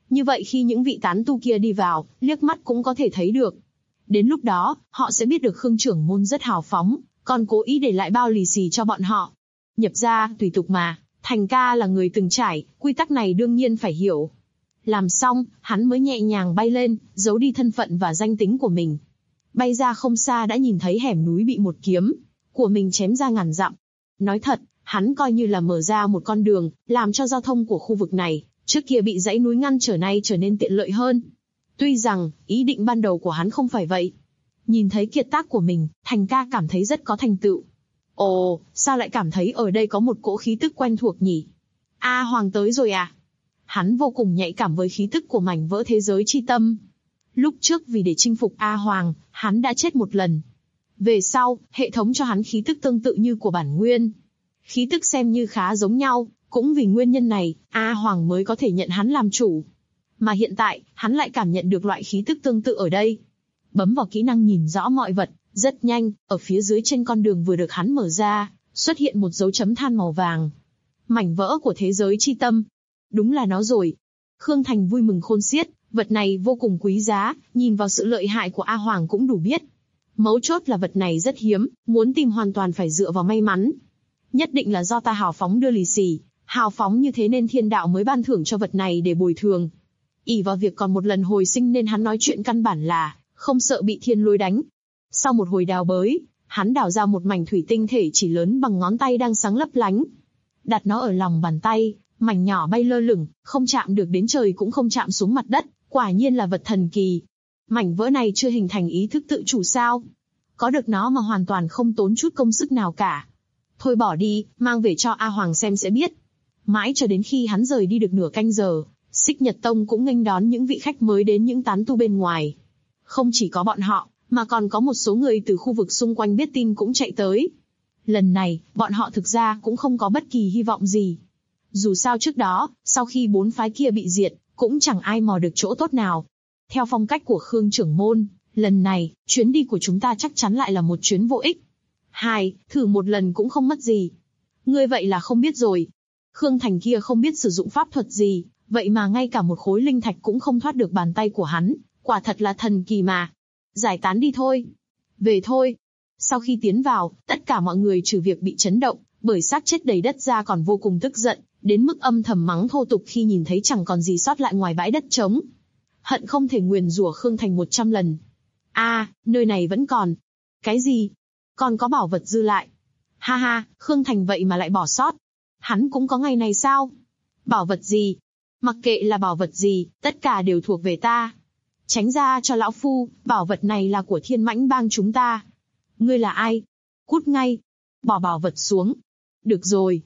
Như vậy khi những vị tán tu kia đi vào, liếc mắt cũng có thể thấy được. Đến lúc đó, họ sẽ biết được Khương trưởng môn rất hào phóng, còn cố ý để lại bao lì xì cho bọn họ. Nhập gia, tùy tục mà, Thành ca là người từng trải, quy tắc này đương nhiên phải hiểu. Làm xong, hắn mới nhẹ nhàng bay lên, giấu đi thân phận và danh tính của mình. Bay ra không xa đã nhìn thấy hẻm núi bị một kiếm của mình chém ra ngàn dặm. Nói thật, hắn coi như là mở ra một con đường, làm cho giao thông của khu vực này, trước kia bị dãy núi ngăn trở nay trở nên tiện lợi hơn. Tuy rằng, ý định ban đầu của hắn không phải vậy. Nhìn thấy kiệt tác của mình, Thành ca cảm thấy rất có thành tựu. Ồ, sao lại cảm thấy ở đây có một cỗ khí tức quen thuộc nhỉ? A Hoàng tới rồi à? Hắn vô cùng nhạy cảm với khí tức của mảnh vỡ thế giới chi tâm. Lúc trước vì để chinh phục A Hoàng, hắn đã chết một lần. Về sau, hệ thống cho hắn khí tức tương tự như của bản nguyên. Khí tức xem như khá giống nhau, cũng vì nguyên nhân này, A Hoàng mới có thể nhận hắn làm chủ. Mà hiện tại, hắn lại cảm nhận được loại khí tức tương tự ở đây. Bấm vào kỹ năng nhìn rõ mọi vật, rất nhanh, ở phía dưới trên con đường vừa được hắn mở ra, xuất hiện một dấu chấm than màu vàng. Mảnh vỡ của thế giới chi tâm. Đúng là nó rồi. Khương Thành vui mừng khôn xiết, vật này vô cùng quý giá, nhìn vào sự lợi hại của A Hoàng cũng đủ biết. Mấu chốt là vật này rất hiếm, muốn tìm hoàn toàn phải dựa vào may mắn. Nhất định là do ta hào phóng đưa lì xì, hào phóng như thế nên thiên đạo mới ban thưởng cho vật này để bồi thường. Ỷ vào việc còn một lần hồi sinh nên hắn nói chuyện căn bản là không sợ bị thiên lôi đánh. Sau một hồi đào bới, hắn đào ra một mảnh thủy tinh thể chỉ lớn bằng ngón tay đang sáng lấp lánh. Đặt nó ở lòng bàn tay, mảnh nhỏ bay lơ lửng, không chạm được đến trời cũng không chạm xuống mặt đất, quả nhiên là vật thần kỳ. Mảnh vỡ này chưa hình thành ý thức tự chủ sao? Có được nó mà hoàn toàn không tốn chút công sức nào cả. Thôi bỏ đi, mang về cho A Hoàng xem sẽ biết. Mãi cho đến khi hắn rời đi được nửa canh giờ, Xích Nhật Tông cũng nghênh đón những vị khách mới đến những tán tu bên ngoài. Không chỉ có bọn họ, mà còn có một số người từ khu vực xung quanh biết tin cũng chạy tới. Lần này, bọn họ thực ra cũng không có bất kỳ hy vọng gì. Dù sao trước đó, sau khi 4 phái kia bị diệt, cũng chẳng ai mò được chỗ tốt nào. Theo phong cách của Khương trưởng môn, lần này, chuyến đi của chúng ta chắc chắn lại là một chuyến vô ích. Thử một lần cũng không mất gì. Ngươi vậy là không biết rồi. Khương Thành kia không biết sử dụng pháp thuật gì, vậy mà ngay cả một khối linh thạch cũng không thoát được bàn tay của hắn, quả thật là thần kỳ mà. Giải tán đi thôi. Về thôi. Sau khi tiến vào, tất cả mọi người trừ việc bị chấn động, bởi xác chết đầy đất ra còn vô cùng tức giận, đến mức âm thầm mắng thô tục khi nhìn thấy chẳng còn gì sót lại ngoài bãi đất trống. Hận không thể nguyền rủa Khương Thành 100 lần. Nơi này vẫn còn. Cái gì? Còn có bảo vật dư lại. Ha ha, Khương Thành vậy mà lại bỏ sót. Hắn cũng có ngày này sao? Bảo vật gì? Mặc kệ là bảo vật gì, tất cả đều thuộc về ta. Tránh ra cho lão phu, bảo vật này là của Thiên Mãnh Bang chúng ta. Ngươi là ai? Cút ngay. Bỏ bảo vật xuống. Được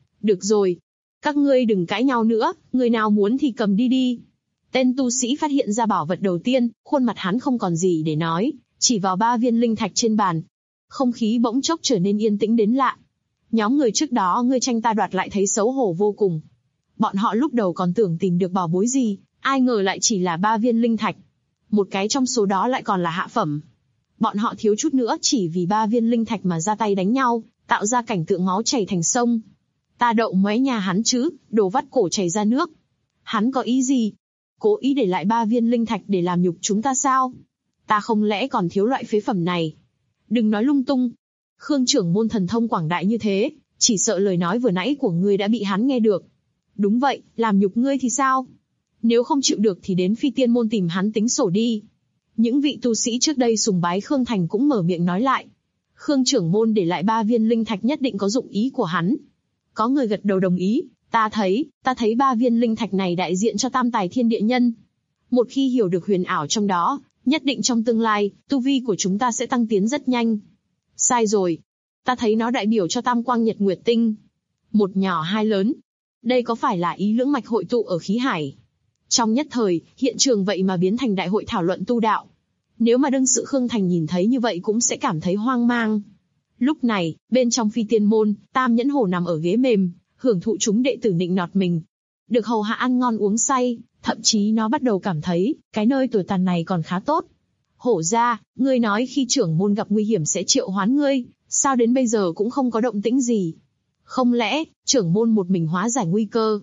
rồi. Các ngươi đừng cãi nhau nữa, người nào muốn thì cầm đi đi. Tên tu sĩ phát hiện ra bảo vật đầu tiên, khuôn mặt hắn không còn gì để nói, chỉ vào 3 viên linh thạch trên bàn. Không khí bỗng chốc trở nên yên tĩnh đến lạ. Nhóm người trước đó ngươi tranh ta đoạt lại thấy xấu hổ vô cùng. Bọn họ lúc đầu còn tưởng tìm được bảo bối gì, ai ngờ lại chỉ là 3 viên linh thạch. Một cái trong số đó lại còn là hạ phẩm. Bọn họ thiếu chút nữa chỉ vì 3 viên linh thạch mà ra tay đánh nhau, tạo ra cảnh tượng máu chảy thành sông. Ta đậu móe nhà hắn chứ, đồ vắt cổ chảy ra nước. Hắn có ý gì? Cố ý để lại 3 viên linh thạch để làm nhục chúng ta sao? Ta không lẽ còn thiếu loại phế phẩm này? Đừng nói lung tung. Khương trưởng môn thần thông quảng đại như thế, chỉ sợ lời nói vừa nãy của ngươi đã bị hắn nghe được. Đúng vậy, làm nhục ngươi thì sao? Nếu không chịu được thì đến Phi Tiên môn tìm hắn tính sổ đi. Những vị tu sĩ trước đây sùng bái Khương Thành cũng mở miệng nói lại. Khương trưởng môn để lại 3 viên linh thạch nhất định có dụng ý của hắn. Có người gật đầu đồng ý. Ta thấy 3 viên linh thạch này đại diện cho tam tài thiên địa nhân. Một khi hiểu được huyền ảo trong đó, nhất định trong tương lai, tu vi của chúng ta sẽ tăng tiến rất nhanh. Sai rồi. Ta thấy nó đại biểu cho tam quang nhật nguyệt tinh. Một nhỏ hai lớn. Đây có phải là ý lưỡng mạch hội tụ ở khí hải? Trong nhất thời, hiện trường vậy mà biến thành đại hội thảo luận tu đạo. Nếu mà đương sự Khương Thành nhìn thấy như vậy cũng sẽ cảm thấy hoang mang. Lúc này, bên trong Phi Tiên môn, Tam Nhẫn Hổ nằm ở ghế mềm, hưởng thụ chúng đệ tử nịnh nọt mình. Được hầu hạ ăn ngon uống say, thậm chí nó bắt đầu cảm thấy, cái nơi tồi tàn này còn khá tốt. Hổ gia, ngươi nói khi trưởng môn gặp nguy hiểm sẽ triệu hoán ngươi, sao đến bây giờ cũng không có động tĩnh gì? Không lẽ, trưởng môn một mình hóa giải nguy cơ?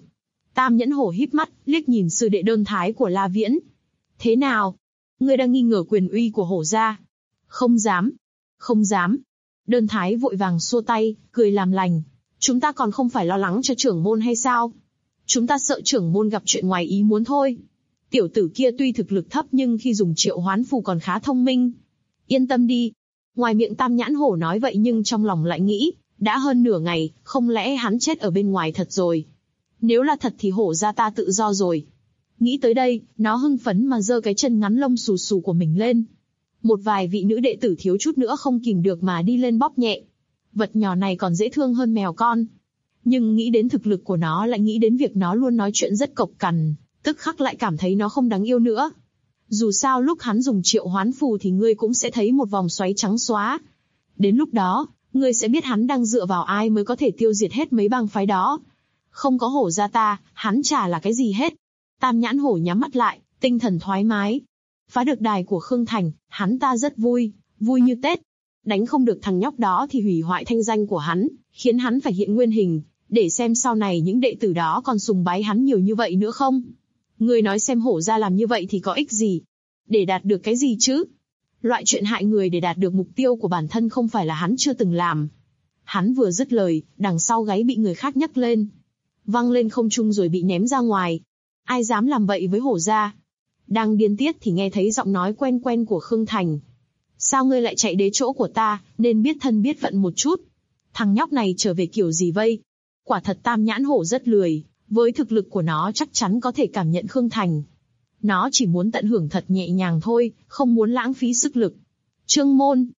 Tam Nhẫn Hổ híp mắt, liếc nhìn sư đệ đơn thái của La Viễn. Thế nào? Ngươi đang nghi ngờ quyền uy của hổ gia? Không dám. Không dám. Đơn thái vội vàng xua tay, cười làm lành. Chúng ta còn không phải lo lắng cho trưởng môn hay sao? Chúng ta sợ trưởng môn gặp chuyện ngoài ý muốn thôi. Tiểu tử kia tuy thực lực thấp nhưng khi dùng triệu hoán phù còn khá thông minh. Yên tâm đi. Ngoài miệng Tam Nhãn Hổ nói vậy nhưng trong lòng lại nghĩ, đã hơn nửa ngày, không lẽ hắn chết ở bên ngoài thật rồi? Nếu là thật thì hổ gia ta tự do rồi. Nghĩ tới đây, nó hưng phấn mà giơ cái chân ngắn lông xù xù của mình lên. Một vài vị nữ đệ tử thiếu chút nữa không kìm được mà đi lên bóp nhẹ. Vật nhỏ này còn dễ thương hơn mèo con. Nhưng nghĩ đến thực lực của nó lại nghĩ đến việc nó luôn nói chuyện rất cộc cằn, tức khắc lại cảm thấy nó không đáng yêu nữa. Dù sao lúc hắn dùng triệu hoán phù thì ngươi cũng sẽ thấy một vòng xoáy trắng xóa. Đến lúc đó, ngươi sẽ biết hắn đang dựa vào ai mới có thể tiêu diệt hết mấy bang phái đó. Không có hổ gia ta, hắn chả là cái gì hết. Tam Nhãn Hổ nhắm mắt lại, tinh thần thoải mái. Phá được đài của Khương Thành, hắn ta rất vui, vui như Tết. Đánh không được thằng nhóc đó thì hủy hoại thanh danh của hắn, khiến hắn phải hiện nguyên hình, để xem sau này những đệ tử đó còn sùng bái hắn nhiều như vậy nữa không. Ngươi nói xem hổ gia làm như vậy thì có ích gì? Để đạt được cái gì chứ? Loại chuyện hại người để đạt được mục tiêu của bản thân không phải là hắn chưa từng làm. Hắn vừa dứt lời, đằng sau gáy bị người khác nhấc lên. Văng lên không trung rồi bị ném ra ngoài. Ai dám làm vậy với hổ gia? Đang điên tiết thì nghe thấy giọng nói quen quen của Khương Thành. Sao ngươi lại chạy đến chỗ của ta, nên biết thân biết phận một chút. Thằng nhóc này trở về kiểu gì vây? Quả thật Tam Nhãn Hổ rất lười, với thực lực của nó chắc chắn có thể cảm nhận Khương Thành. Nó chỉ muốn tận hưởng thật nhẹ nhàng thôi, không muốn lãng phí sức lực. Trương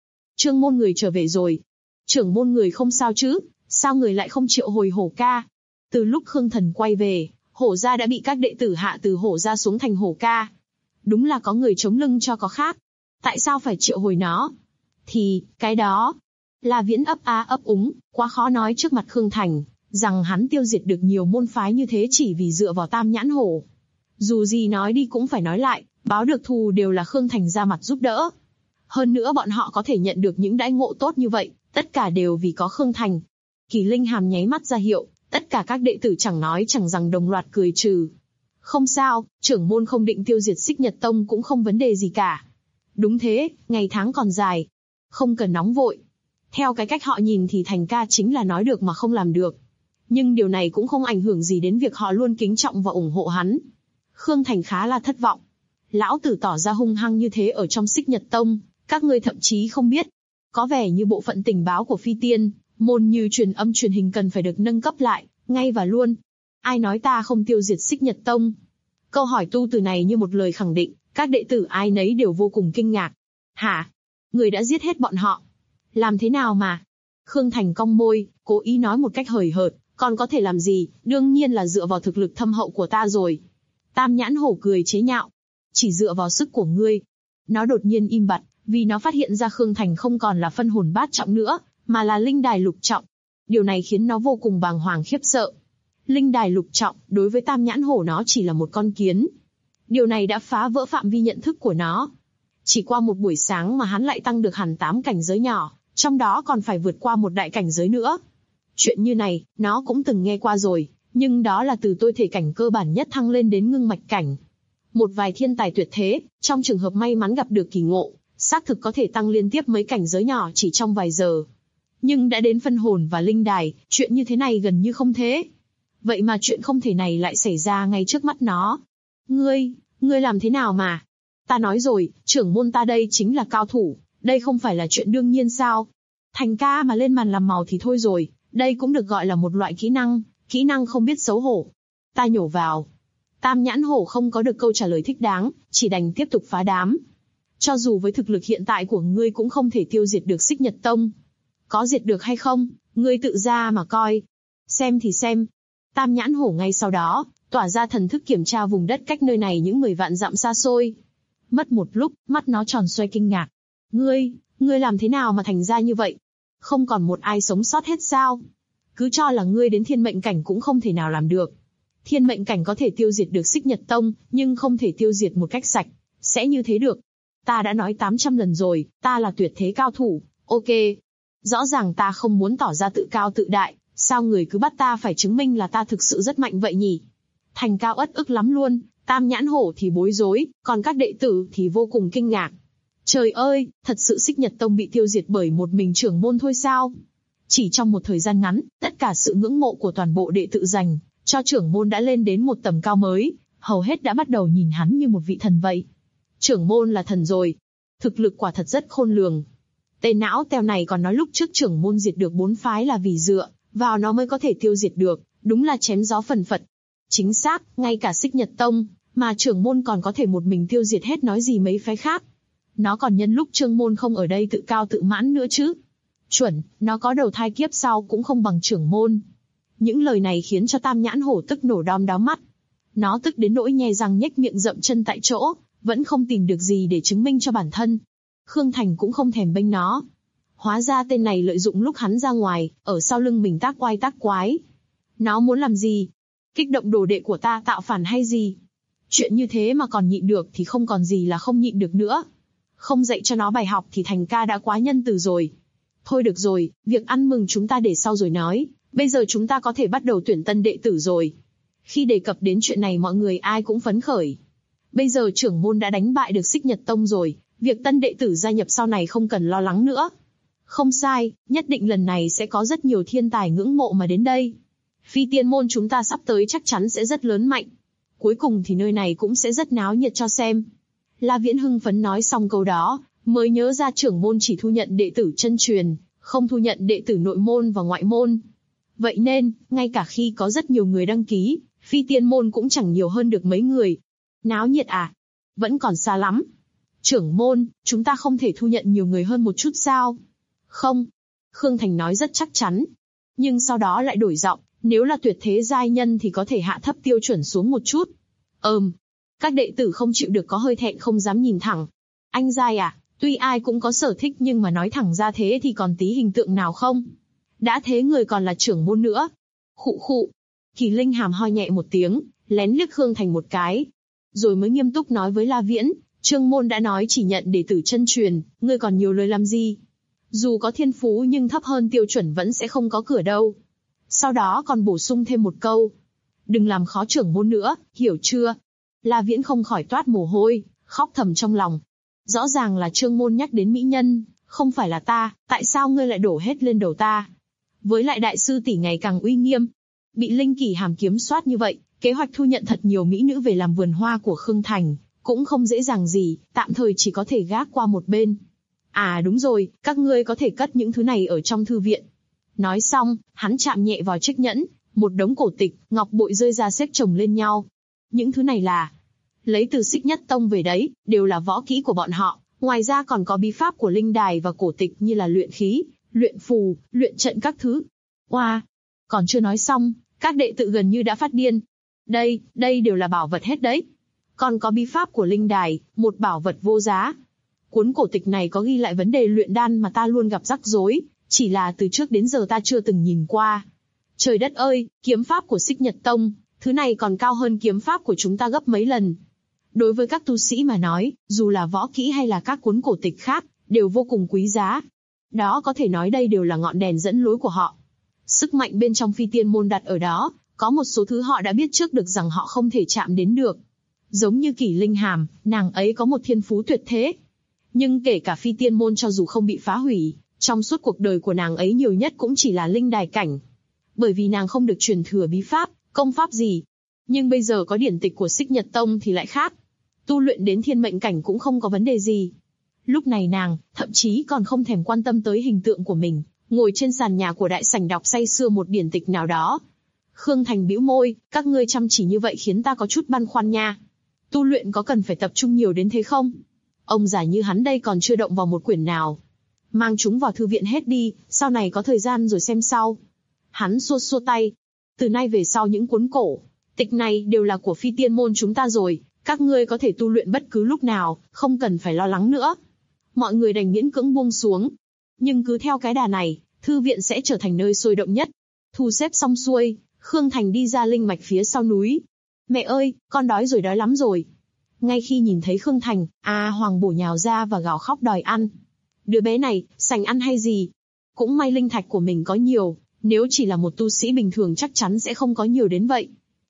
môn người trở về rồi. Trưởng môn người không sao chứ, sao người lại không triệu hồi hổ ca? Từ lúc Khương Thần quay về, hổ gia đã bị các đệ tử hạ từ hổ gia xuống thành hổ ca. Đúng là có người chống lưng cho có khác. Tại sao phải triệu hồi nó? Thì, cái đó. La Viễn ấp a ấp úng, quá khó nói trước mặt Khương Thành, rằng hắn tiêu diệt được nhiều môn phái như thế chỉ vì dựa vào Tam Nhãn Hổ. Dù gì nói đi cũng phải nói lại, báo được thù đều là Khương Thành ra mặt giúp đỡ. Hơn nữa bọn họ có thể nhận được những đãi ngộ tốt như vậy, tất cả đều vì có Khương Thành. Kỳ Linh Hàm nháy mắt ra hiệu, tất cả các đệ tử chẳng nói chẳng rằng đồng loạt cười trừ. Không sao, trưởng môn không định tiêu diệt Xích Nhật Tông cũng không vấn đề gì cả. Đúng thế, ngày tháng còn dài. Không cần nóng vội. Theo cái cách họ nhìn thì Thành ca chính là nói được mà không làm được. Nhưng điều này cũng không ảnh hưởng gì đến việc họ luôn kính trọng và ủng hộ hắn. Khương Thành khá là thất vọng. Lão tử tỏ ra hung hăng như thế ở trong Xích Nhật Tông, các ngươi thậm chí không biết. Có vẻ như bộ phận tình báo của Phi Tiên, môn như truyền âm truyền hình cần phải được nâng cấp lại, ngay và luôn. Ai nói ta không tiêu diệt Xích Nhật Tông? Câu hỏi tu từ này như một lời khẳng định, các đệ tử ai nấy đều vô cùng kinh ngạc. Hả? Người đã giết hết bọn họ? Làm thế nào mà? Khương Thành cong môi, cố ý nói một cách hời hợt, còn có thể làm gì, đương nhiên là dựa vào thực lực thâm hậu của ta rồi. Tam Nhãn Hổ cười chế nhạo. Chỉ dựa vào sức của ngươi. Nó đột nhiên im bặt, vì nó phát hiện ra Khương Thành không còn là phân hồn bát trọng nữa, mà là linh đài lục trọng. Điều này khiến nó vô cùng bàng hoàng khiếp sợ. Linh đài lục trọng, đối với Tam Nhãn Hổ nó chỉ là một con kiến. Điều này đã phá vỡ phạm vi nhận thức của nó. Chỉ qua một buổi sáng mà hắn lại tăng được hẳn 8 cảnh giới nhỏ, trong đó còn phải vượt qua một đại cảnh giới nữa. Chuyện như này, nó cũng từng nghe qua rồi, nhưng đó là từ tôi thể cảnh cơ bản nhất thăng lên đến ngưng mạch cảnh. Một vài thiên tài tuyệt thế, trong trường hợp may mắn gặp được kỳ ngộ, xác thực có thể tăng liên tiếp mấy cảnh giới nhỏ chỉ trong vài giờ. Nhưng đã đến phân hồn và linh đài, chuyện như thế này gần như không thể. Vậy mà chuyện không thể này lại xảy ra ngay trước mắt nó. Ngươi làm thế nào mà? Ta nói rồi, trưởng môn ta đây chính là cao thủ, đây không phải là chuyện đương nhiên sao? Thành ca mà lên màn làm màu thì thôi rồi, đây cũng được gọi là một loại kỹ năng không biết xấu hổ. Ta nhổ vào. Tam Nhãn Hổ không có được câu trả lời thích đáng, chỉ đành tiếp tục phá đám. Cho dù với thực lực hiện tại của ngươi cũng không thể tiêu diệt được Xích Nhật Tông. Có diệt được hay không, ngươi tự ra mà coi. Xem thì xem. Tam Nhãn Hổ ngay sau đó, tỏa ra thần thức kiểm tra vùng đất cách nơi này những 10 vạn dặm xa xôi. Mất một lúc, mắt nó tròn xoe kinh ngạc. Ngươi làm thế nào mà thành ra như vậy? Không còn một ai sống sót hết sao? Cứ cho là ngươi đến thiên mệnh cảnh cũng không thể nào làm được. Thiên mệnh cảnh có thể tiêu diệt được Xích Nhật Tông, nhưng không thể tiêu diệt một cách sạch. Sẽ như thế được. Ta đã nói 800 lần rồi, ta là tuyệt thế cao thủ, ok. Rõ ràng ta không muốn tỏ ra tự cao tự đại, sao người cứ bắt ta phải chứng minh là ta thực sự rất mạnh vậy nhỉ? Thành Cao ất ức lắm luôn, Tam Nhãn Hổ thì bối rối, còn các đệ tử thì vô cùng kinh ngạc. Trời ơi, thật sự Xích Nhật Tông bị tiêu diệt bởi một mình trưởng môn thôi sao? Chỉ trong một thời gian ngắn, tất cả sự ngưỡng mộ của toàn bộ đệ tử dành cho trưởng môn đã lên đến một tầm cao mới, hầu hết đã bắt đầu nhìn hắn như một vị thần vậy. Trưởng môn là thần rồi. Thực lực quả thật rất khôn lường. Tên não teo này còn nói lúc trước trưởng môn diệt được 4 phái là vì dựa vào nó mới có thể tiêu diệt được, đúng là chém gió phần phật. Chính xác, ngay cả Xích Nhật Tông, mà trưởng môn còn có thể một mình tiêu diệt hết nói gì mấy phái khác. Nó còn nhân lúc Trương môn không ở đây tự cao tự mãn nữa chứ. Chuẩn, nó có đầu thai kiếp sau cũng không bằng trưởng môn. Những lời này khiến cho Tam Nhãn Hổ tức nổ đom đóm mắt. Nó tức đến nỗi nhe răng nhếch miệng dậm chân tại chỗ, vẫn không tìm được gì để chứng minh cho bản thân. Khương Thành cũng không thèm bênh nó. Hóa ra tên này lợi dụng lúc hắn ra ngoài, ở sau lưng mình tác oai tác quái. Nó muốn làm gì? Kích động đồ đệ của ta tạo phản hay gì? Chuyện như thế mà còn nhịn được thì không còn gì là không nhịn được nữa. Không dạy cho nó bài học thì Thành ca đã quá nhân từ rồi. Thôi được rồi, việc ăn mừng chúng ta để sau rồi nói. Bây giờ chúng ta có thể bắt đầu tuyển tân đệ tử rồi. Khi đề cập đến chuyện này mọi người ai cũng phấn khởi. Bây giờ trưởng môn đã đánh bại được Xích Nhật Tông rồi, việc tân đệ tử gia nhập sau này không cần lo lắng nữa. Không sai, nhất định lần này sẽ có rất nhiều thiên tài ngưỡng mộ mà đến đây. Phi tiên môn chúng ta sắp tới chắc chắn sẽ rất lớn mạnh. Cuối cùng thì nơi này cũng sẽ rất náo nhiệt cho xem. La Viễn hưng phấn nói xong câu đó, mới nhớ ra trưởng môn chỉ thu nhận đệ tử chân truyền, không thu nhận đệ tử nội môn và ngoại môn. Vậy nên, ngay cả khi có rất nhiều người đăng ký, phi tiên môn cũng chẳng nhiều hơn được mấy người. Náo nhiệt à? Vẫn còn xa lắm. Trưởng môn, chúng ta không thể thu nhận nhiều người hơn một chút sao? Không. Khương Thành nói rất chắc chắn. Nhưng sau đó lại đổi giọng, nếu là tuyệt thế giai nhân thì có thể hạ thấp tiêu chuẩn xuống một chút. Các đệ tử không chịu được có hơi thẹn không dám nhìn thẳng. Anh giai à, tuy ai cũng có sở thích nhưng mà nói thẳng ra thế thì còn tí hình tượng nào không? Đã thế người còn là trưởng môn nữa. Khụ khụ. Kỳ Linh hàm ho nhẹ một tiếng, lén liếc Khương Thành một cái. Rồi mới nghiêm túc nói với La Viễn, Trương môn đã nói chỉ nhận đệ tử chân truyền, ngươi còn nhiều lời làm gì? Dù có thiên phú nhưng thấp hơn tiêu chuẩn vẫn sẽ không có cửa đâu. Sau đó còn bổ sung thêm một câu. Đừng làm khó trưởng môn nữa, hiểu chưa? La Viễn không khỏi toát mồ hôi, khóc thầm trong lòng. Rõ ràng là Trương môn nhắc đến mỹ nhân, không phải là ta, tại sao ngươi lại đổ hết lên đầu ta? Với lại đại sư tỷ ngày càng uy nghiêm. Bị Linh Kỳ Hàm kiểm soát như vậy, kế hoạch thu nhận thật nhiều mỹ nữ về làm vườn hoa của Khương Thành, cũng không dễ dàng gì, tạm thời chỉ có thể gác qua một bên. À đúng rồi, các ngươi có thể cất những thứ này ở trong thư viện. Nói xong, hắn chạm nhẹ vào chiếc nhẫn, một đống cổ tịch, ngọc bội rơi ra xếp chồng lên nhau. Những thứ này là lấy từ Xích Nhất Tông về đấy, đều là võ kỹ của bọn họ, ngoài ra còn có bí pháp của linh đài và cổ tịch như là luyện khí, luyện phù, luyện trận các thứ. Oa, còn chưa nói xong, các đệ tử gần như đã phát điên. Đây đều là bảo vật hết đấy. Còn có bí pháp của linh đài, một bảo vật vô giá. Cuốn cổ tịch này có ghi lại vấn đề luyện đan mà ta luôn gặp rắc rối, chỉ là từ trước đến giờ ta chưa từng nhìn qua. Trời đất ơi, kiếm pháp của Xích Nhật Tông, thứ này còn cao hơn kiếm pháp của chúng ta gấp mấy lần. Đối với các tu sĩ mà nói, dù là võ kỹ hay là các cuốn cổ tịch khác, đều vô cùng quý giá. Đó có thể nói đây đều là ngọn đèn dẫn lối của họ. Sức mạnh bên trong phi tiên môn đặt ở đó, có một số thứ họ đã biết trước được rằng họ không thể chạm đến được. Giống như Kỷ Linh Hàm, nàng ấy có một thiên phú tuyệt thế. Nhưng kể cả phi tiên môn cho dù không bị phá hủy, trong suốt cuộc đời của nàng ấy nhiều nhất cũng chỉ là linh đài cảnh. Bởi vì nàng không được truyền thừa bí pháp, công pháp gì. Nhưng bây giờ có điển tịch của Xích Nhật Tông thì lại khác. Tu luyện đến thiên mệnh cảnh cũng không có vấn đề gì. Lúc này nàng, thậm chí còn không thèm quan tâm tới hình tượng của mình, ngồi trên sàn nhà của đại sảnh đọc say sưa một điển tịch nào đó. Khương Thành bĩu môi, các ngươi chăm chỉ như vậy khiến ta có chút băn khoăn nha. Tu luyện có cần phải tập trung nhiều đến thế không? Ông già như hắn đây còn chưa động vào một quyển nào. Mang chúng vào thư viện hết đi, sau này có thời gian rồi xem sau. Hắn xua xua tay. Từ nay về sau những cuốn cổ tịch này đều là của phi tiên môn chúng ta rồi, các ngươi có thể tu luyện bất cứ lúc nào, không cần phải lo lắng nữa. Mọi người đành miễn cưỡng buông xuống. Nhưng cứ theo cái đà này, thư viện sẽ trở thành nơi sôi động nhất. Thu xếp xong xuôi, Khương Thành đi ra linh mạch phía sau núi. Mẹ ơi, con đói rồi, đói lắm rồi. Ngay khi nhìn thấy Khương Thành, Hoàng Bổ nhào ra và gào khóc đòi ăn. Đứa bé này, sành ăn hay gì? Cũng may linh thạch của mình có nhiều, nếu chỉ là một tu sĩ bình thường chắc chắn sẽ không có nhiều đến vậy.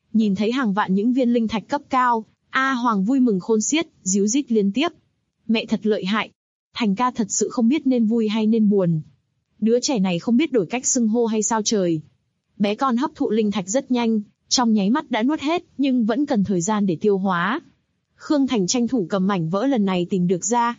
Nhìn thấy hàng vạn những viên linh thạch cấp cao, A Hoàng vui mừng khôn xiết, ríu rít liên tiếp. Mẹ thật lợi hại. Thành ca thật sự không biết nên vui hay nên buồn. Đứa trẻ này không biết đổi cách xưng hô hay sao trời. Bé con hấp thụ linh thạch rất nhanh, trong nháy mắt đã nuốt hết, nhưng vẫn cần thời gian để tiêu hóa. Khương Thành tranh thủ cầm mảnh vỡ lần này tìm được ra.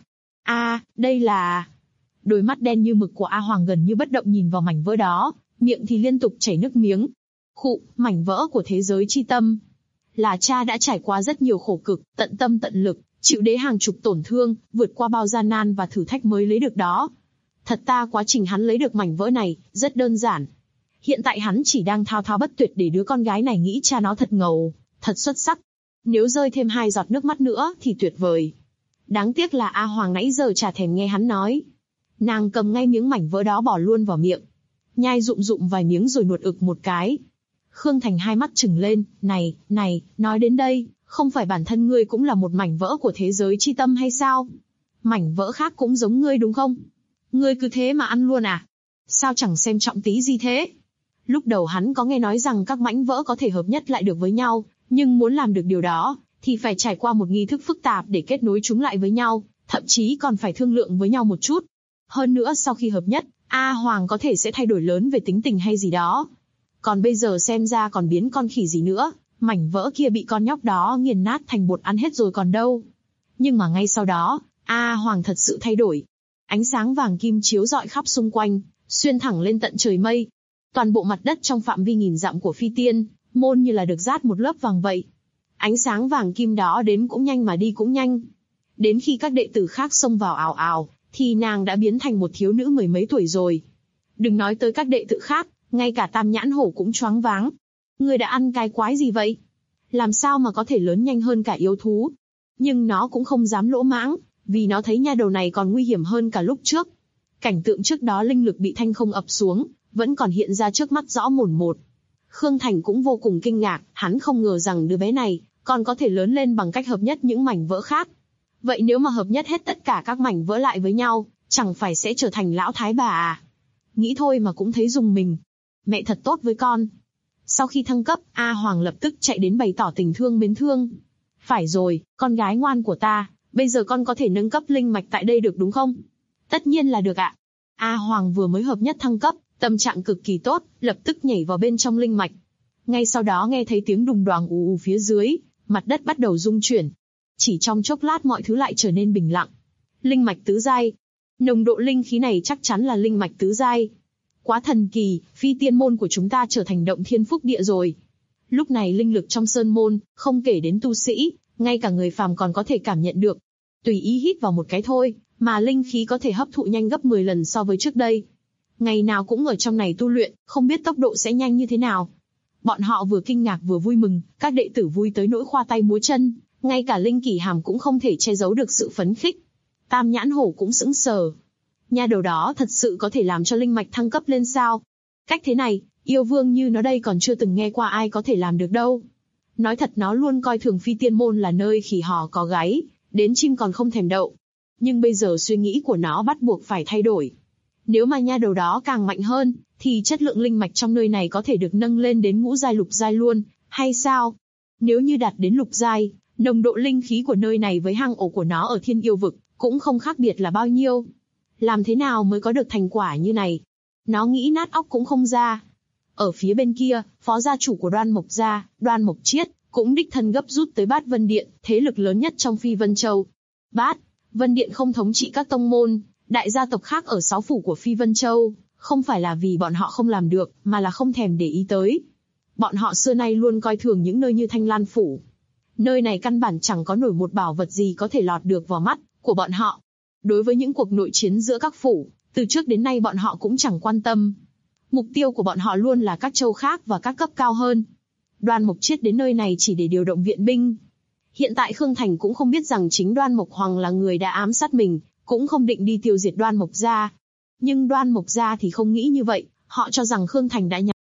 Đây là... Đôi mắt đen như mực của A Hoàng gần như bất động nhìn vào mảnh vỡ đó, miệng thì liên tục chảy nước miếng. Khụ, mảnh vỡ của thế giới chi tâm. Là cha đã trải qua rất nhiều khổ cực, tận tâm tận lực, chịu đế hàng chục tổn thương, vượt qua bao gian nan và thử thách mới lấy được đó. Thật ta quá trình hắn lấy được mảnh vỡ này, rất đơn giản. Hiện tại hắn chỉ đang thao thao bất tuyệt để đứa con gái này nghĩ cha nó thật ngầu, thật xuất sắc. Nếu rơi thêm 2 giọt nước mắt nữa thì tuyệt vời. Đáng tiếc là A Hoàng nãy giờ chả thèm nghe hắn nói. Nàng cầm ngay miếng mảnh vỡ đó bỏ luôn vào miệng. Nhai rụm rụm vài miếng rồi nuốt ực một cái. Khương Thành hai mắt trừng lên, này, nói đến đây, không phải bản thân ngươi cũng là một mảnh vỡ của thế giới chi tâm hay sao? Mảnh vỡ khác cũng giống ngươi đúng không? Ngươi cứ thế mà ăn luôn à? Sao chẳng xem trọng tí gì thế? Lúc đầu hắn có nghe nói rằng các mảnh vỡ có thể hợp nhất lại được với nhau, nhưng muốn làm được điều đó, thì phải trải qua một nghi thức phức tạp để kết nối chúng lại với nhau, thậm chí còn phải thương lượng với nhau một chút. Hơn nữa sau khi hợp nhất, A Hoàng có thể sẽ thay đổi lớn về tính tình hay gì đó. Còn bây giờ xem ra còn biến con khỉ gì nữa, mảnh vỡ kia bị con nhóc đó nghiền nát thành bột ăn hết rồi còn đâu. Nhưng mà ngay sau đó, A Hoàng thật sự thay đổi. Ánh sáng vàng kim chiếu rọi khắp xung quanh, xuyên thẳng lên tận trời mây. Toàn bộ mặt đất trong phạm vi nghìn dặm của Phi Tiên môn như là được dát một lớp vàng vậy. Ánh sáng vàng kim đó đến cũng nhanh mà đi cũng nhanh. Đến khi các đệ tử khác xông vào ào ào, thì nàng đã biến thành một thiếu nữ 10 mấy tuổi rồi. Đừng nói tới các đệ tử khác, ngay cả Tam Nhãn Hổ cũng choáng váng. Ngươi đã ăn cái quái gì vậy? Làm sao mà có thể lớn nhanh hơn cả yêu thú? Nhưng nó cũng không dám lỗ mãng, vì nó thấy nha đầu này còn nguy hiểm hơn cả lúc trước. Cảnh tượng trước đó linh lực bị thanh không ập xuống, vẫn còn hiện ra trước mắt rõ mồn một. Khương Thành cũng vô cùng kinh ngạc, hắn không ngờ rằng đứa bé này còn có thể lớn lên bằng cách hợp nhất những mảnh vỡ khác. Vậy nếu mà hợp nhất hết tất cả các mảnh vỡ lại với nhau, chẳng phải sẽ trở thành lão thái bà à? Nghĩ thôi mà cũng thấy rùng mình. Mẹ thật tốt với con. Sau khi thăng cấp, A Hoàng lập tức chạy đến bày tỏ tình thương mến thương. Phải rồi, con gái ngoan của ta, bây giờ con có thể nâng cấp linh mạch tại đây được đúng không? Tất nhiên là được ạ. A Hoàng vừa mới hợp nhất thăng cấp, tâm trạng cực kỳ tốt, lập tức nhảy vào bên trong linh mạch. Ngay sau đó nghe thấy tiếng đùng đoàng ù ù phía dưới, mặt đất bắt đầu rung chuyển. Chỉ trong chốc lát mọi thứ lại trở nên bình lặng. Linh mạch tứ giai. Nồng độ linh khí này chắc chắn là linh mạch tứ giai. Quá thần kỳ, Phi Tiên môn của chúng ta trở thành động thiên phúc địa rồi. Lúc này linh lực trong sơn môn, không kể đến tu sĩ, ngay cả người phàm còn có thể cảm nhận được. Tùy ý hít vào một cái thôi, mà linh khí có thể hấp thụ nhanh gấp 10 lần so với trước đây. Ngày nào cũng ở trong này tu luyện, không biết tốc độ sẽ nhanh như thế nào. Bọn họ vừa kinh ngạc vừa vui mừng, các đệ tử vui tới nỗi khoa tay múa chân, ngay cả Linh Kỳ Hàm cũng không thể che giấu được sự phấn khích. Tam Nhãn Hổ cũng sững sờ. Nha đầu đó thật sự có thể làm cho linh mạch thăng cấp lên sao? Cách thế này, yêu vương như nó đây còn chưa từng nghe qua ai có thể làm được đâu. Nói thật nó luôn coi thường Phi Tiên môn là nơi khỉ hò có gáy, đến chim còn không thèm đậu. Nhưng bây giờ suy nghĩ của nó bắt buộc phải thay đổi. Nếu mà nha đầu đó càng mạnh hơn, thì chất lượng linh mạch trong nơi này có thể được nâng lên đến ngũ giai lục giai luôn, hay sao? Nếu như đạt đến lục giai, nồng độ linh khí của nơi này với hang ổ của nó ở Thiên Yêu Vực cũng không khác biệt là bao nhiêu. Làm thế nào mới có được thành quả như này? Nó nghĩ nát óc cũng không ra. Ở phía bên kia, phó gia chủ của Đoan Mộc gia, Đoan Mộc Chiết, cũng đích thân gấp rút tới Bát Vân Điện, thế lực lớn nhất trong Phi Vân Châu. Bát Vân Điện không thống trị các tông môn, đại gia tộc khác ở 6 phủ của Phi Vân Châu, không phải là vì bọn họ không làm được, mà là không thèm để ý tới. Bọn họ xưa nay luôn coi thường những nơi như Thanh Lan phủ. Nơi này căn bản chẳng có nổi một bảo vật gì có thể lọt được vào mắt của bọn họ. Đối với những cuộc nội chiến giữa các phủ, từ trước đến nay bọn họ cũng chẳng quan tâm. Mục tiêu của bọn họ luôn là các châu khác và các cấp cao hơn. Đoan Mộc Chiết đến nơi này chỉ để điều động viện binh. Hiện tại Khương Thành cũng không biết rằng chính Đoan Mộc Hoàng là người đã ám sát mình, cũng không định đi tiêu diệt Đoan Mộc gia. Nhưng Đoan Mộc gia thì không nghĩ như vậy, họ cho rằng Khương Thành đã nhắm.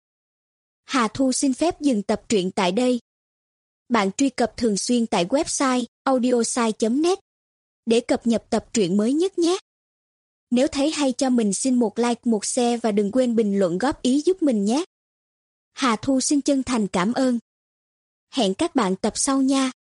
Hà Thu xin phép dừng tập truyện tại đây. Bạn truy cập thường xuyên tại website audiosai.net để cập nhật tập truyện mới nhất nhé. Nếu thấy hay cho mình xin một like, một share và đừng quên bình luận góp ý giúp mình nhé. Hà Thu xin chân thành cảm ơn. Hẹn các bạn tập sau nha.